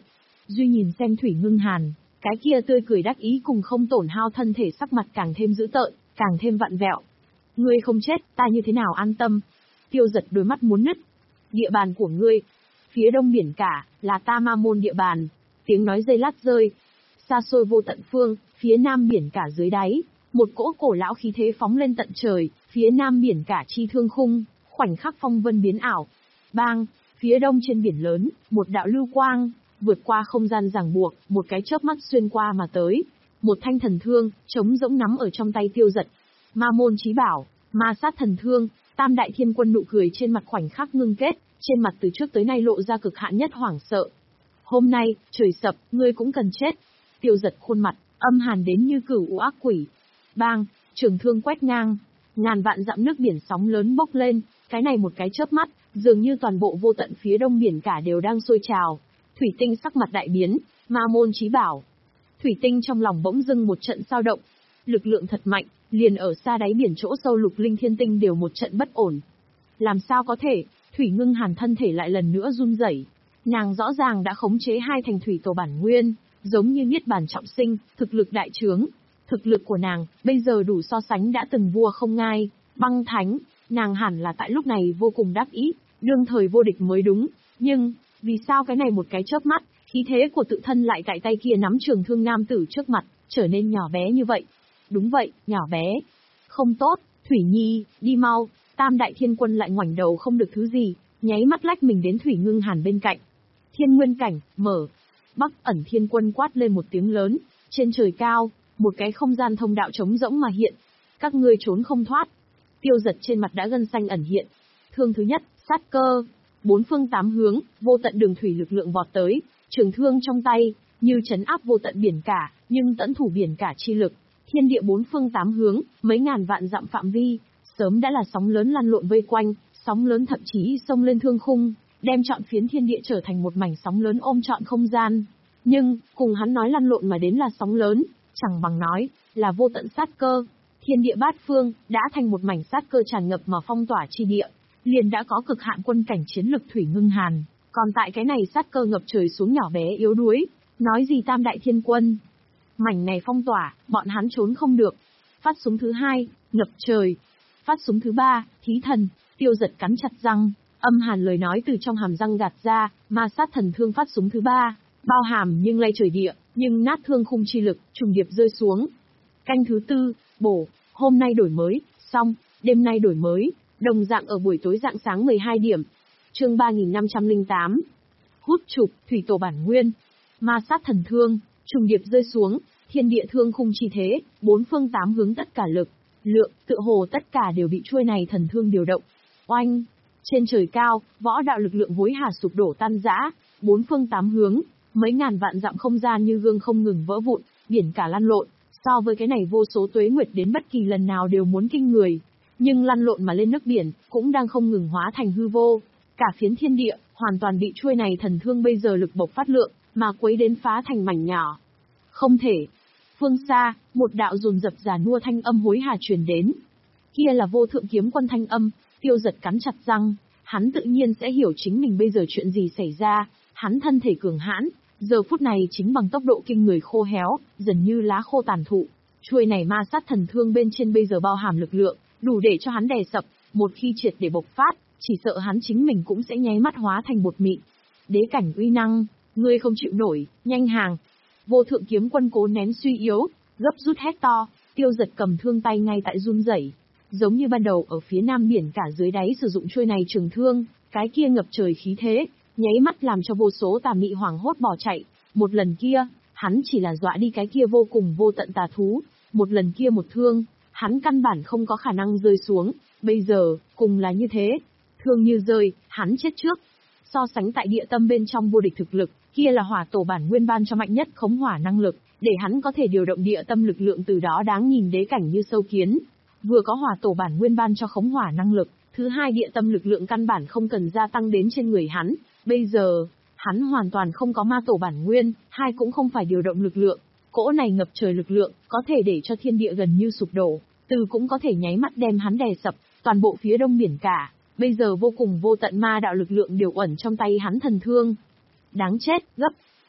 [SPEAKER 1] Duy nhìn xem Thủy Ngưng Hàn, cái kia tươi cười đắc ý cùng không tổn hao thân thể sắc mặt càng thêm dữ tợn, càng thêm vặn vẹo. Ngươi không chết, ta như thế nào an tâm? Tiêu Giật đôi mắt muốn nứt. Địa bàn của ngươi, phía đông biển cả, là ta Ma Môn địa bàn. Tiếng nói dây lát rơi. Xa xôi vô tận phương, phía nam biển cả dưới đáy, một cỗ cổ lão khí thế phóng lên tận trời, phía nam biển cả chi thương khung, khoảnh khắc phong vân biến ảo. Bang, phía đông trên biển lớn, một đạo lưu quang, vượt qua không gian ràng buộc, một cái chớp mắt xuyên qua mà tới. Một thanh thần thương, trống rỗng nắm ở trong tay Tiêu Giật. Ma Môn chí bảo, ma sát thần thương, Tam Đại Thiên Quân nụ cười trên mặt khoảnh khắc ngưng kết, trên mặt từ trước tới nay lộ ra cực hạn nhất hoảng sợ. Hôm nay, trời sập, ngươi cũng cần chết. Tiêu Giật khuôn mặt, âm hàn đến như cửu u ác quỷ. Bang, trường thương quét ngang, ngàn vạn dặm nước biển sóng lớn bốc lên, cái này một cái chớp mắt, dường như toàn bộ vô tận phía đông biển cả đều đang sôi trào. Thủy Tinh sắc mặt đại biến, Ma Môn chí bảo. Thủy Tinh trong lòng bỗng dưng một trận dao động, lực lượng thật mạnh, liền ở xa đáy biển chỗ sâu Lục Linh Thiên Tinh đều một trận bất ổn. Làm sao có thể, Thủy Ngưng Hàn thân thể lại lần nữa run rẩy. Nàng rõ ràng đã khống chế hai thành thủy tổ bản nguyên, giống như niết bàn trọng sinh, thực lực đại trướng. Thực lực của nàng, bây giờ đủ so sánh đã từng vua không ngai, băng thánh, nàng hẳn là tại lúc này vô cùng đắc ý, đương thời vô địch mới đúng. Nhưng, vì sao cái này một cái chớp mắt, khí thế của tự thân lại tại tay kia nắm trường thương nam tử trước mặt, trở nên nhỏ bé như vậy? Đúng vậy, nhỏ bé. Không tốt, Thủy Nhi, đi mau. Tam Đại Thiên Quân lại ngoảnh đầu không được thứ gì, nháy mắt lách mình đến Thủy Ngưng Hàn bên cạnh. Thiên Nguyên cảnh, mở. Bắc Ẩn Thiên Quân quát lên một tiếng lớn, trên trời cao, một cái không gian thông đạo trống rỗng mà hiện. Các ngươi trốn không thoát. Tiêu Giật trên mặt đã gân xanh ẩn hiện. Thương thứ nhất, sát cơ. Bốn phương tám hướng, vô tận đường thủy lực lượng vọt tới, trường thương trong tay, như trấn áp vô tận biển cả, nhưng tẫn thủ biển cả chi lực. Thiên địa bốn phương tám hướng, mấy ngàn vạn dặm phạm vi, sớm đã là sóng lớn lăn lộn vây quanh, sóng lớn thậm chí xông lên thương khung, đem trọn phiến thiên địa trở thành một mảnh sóng lớn ôm trọn không gian. Nhưng, cùng hắn nói lăn lộn mà đến là sóng lớn, chẳng bằng nói, là vô tận sát cơ. Thiên địa bát phương, đã thành một mảnh sát cơ tràn ngập mà phong tỏa chi địa, liền đã có cực hạn quân cảnh chiến lực Thủy Ngưng Hàn, còn tại cái này sát cơ ngập trời xuống nhỏ bé yếu đuối, nói gì Tam Đại Thiên Quân. Mảnh này phong tỏa, bọn hắn trốn không được. Phát súng thứ hai, ngập trời. Phát súng thứ ba, thí thần. Tiêu Giật cắn chặt răng, âm hàn lời nói từ trong hàm răng gạt ra, ma sát thần thương phát súng thứ ba, bao hàm nhưng lay trời địa, nhưng nát thương khung chi lực, trùng điệp rơi xuống. Canh thứ tư, bổ, hôm nay đổi mới, xong, đêm nay đổi mới, đồng dạng ở buổi tối rạng sáng mười hai điểm. Chương ba nghìn năm trăm lẻ tám. Hút chụp, thủy tổ bản nguyên. Ma sát thần thương, trùng điệp rơi xuống, thiên địa thương khung chi thế, bốn phương tám hướng tất cả lực, lượng, tự hồ tất cả đều bị chuôi này thần thương điều động. Oanh! Trên trời cao, võ đạo lực lượng hối hả sụp đổ tan rã, bốn phương tám hướng, mấy ngàn vạn dặm không gian như gương không ngừng vỡ vụn, biển cả lăn lộn, so với cái này vô số tuế nguyệt đến bất kỳ lần nào đều muốn kinh người. Nhưng lăn lộn mà lên nước biển, cũng đang không ngừng hóa thành hư vô. Cả phiến thiên địa, hoàn toàn bị chuôi này thần thương bây giờ lực bộc phát lượng, mà quấy đến phá thành mảnh nhỏ. Không thể. Phương xa, một đạo dồn dập già nua thanh âm hối hả truyền đến. Kia là Vô Thượng Kiếm Quân thanh âm. Tiêu Giật cắn chặt răng, hắn tự nhiên sẽ hiểu chính mình bây giờ chuyện gì xảy ra. Hắn thân thể cường hãn, giờ phút này chính bằng tốc độ kinh người khô héo, dần như lá khô tàn thụ. Chuôi này ma sát thần thương bên trên bây giờ bao hàm lực lượng, đủ để cho hắn đè sập, một khi triệt để bộc phát, chỉ sợ hắn chính mình cũng sẽ nháy mắt hóa thành bột mịn. Đế cảnh uy năng, ngươi không chịu nổi, nhanh hàng. Vô Thượng Kiếm Quân cố nén suy yếu, gấp rút hét to. Tiêu Giật cầm thương tay ngay tại run rẩy, giống như ban đầu ở phía nam biển cả dưới đáy sử dụng chuôi này trường thương, cái kia ngập trời khí thế, nháy mắt làm cho vô số tà mị hoảng hốt bỏ chạy. Một lần kia, hắn chỉ là dọa đi cái kia vô cùng vô tận tà thú, một lần kia một thương, hắn căn bản không có khả năng rơi xuống, bây giờ, cùng là như thế. Thương như rơi, hắn chết trước. So sánh tại địa tâm bên trong vô địch thực lực, kia là hỏa tổ bản nguyên ban cho mạnh nhất khống hỏa năng lực, để hắn có thể điều động địa tâm lực lượng từ đó đáng nhìn đế cảnh như sâu kiến. Vừa có hỏa tổ bản nguyên ban cho khống hỏa năng lực, thứ hai địa tâm lực lượng căn bản không cần gia tăng đến trên người hắn, bây giờ, hắn hoàn toàn không có ma tổ bản nguyên, hai cũng không phải điều động lực lượng. Cỗ này ngập trời lực lượng, có thể để cho thiên địa gần như sụp đổ, từ cũng có thể nháy mắt đem hắn đè sập, toàn bộ phía đông biển cả, bây giờ vô cùng vô tận ma đạo lực lượng điều ẩn trong tay hắn thần thương. Đáng chết, gấp.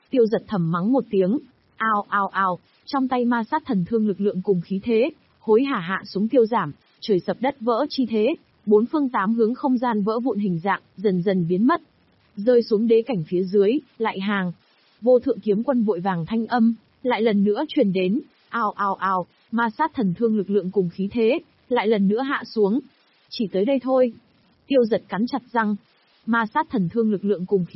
[SPEAKER 1] Tiêu Giật thầm mắng một tiếng. Ao ao ao, trong tay ma sát thần thương lực lượng cùng khí thế, hối hả hạ xuống tiêu giảm, trời sập đất vỡ chi thế, bốn phương tám hướng không gian vỡ vụn hình dạng, dần dần biến mất. Rơi xuống đế cảnh phía dưới, lại hàng. Vô thượng kiếm quân vội vàng thanh âm, lại lần nữa truyền đến. Ao ao ao, ma sát thần thương lực lượng cùng khí thế, lại lần nữa hạ xuống. Chỉ tới đây thôi. Tiêu Giật cắn chặt răng. Ma sát thần thương lực lượng cùng khí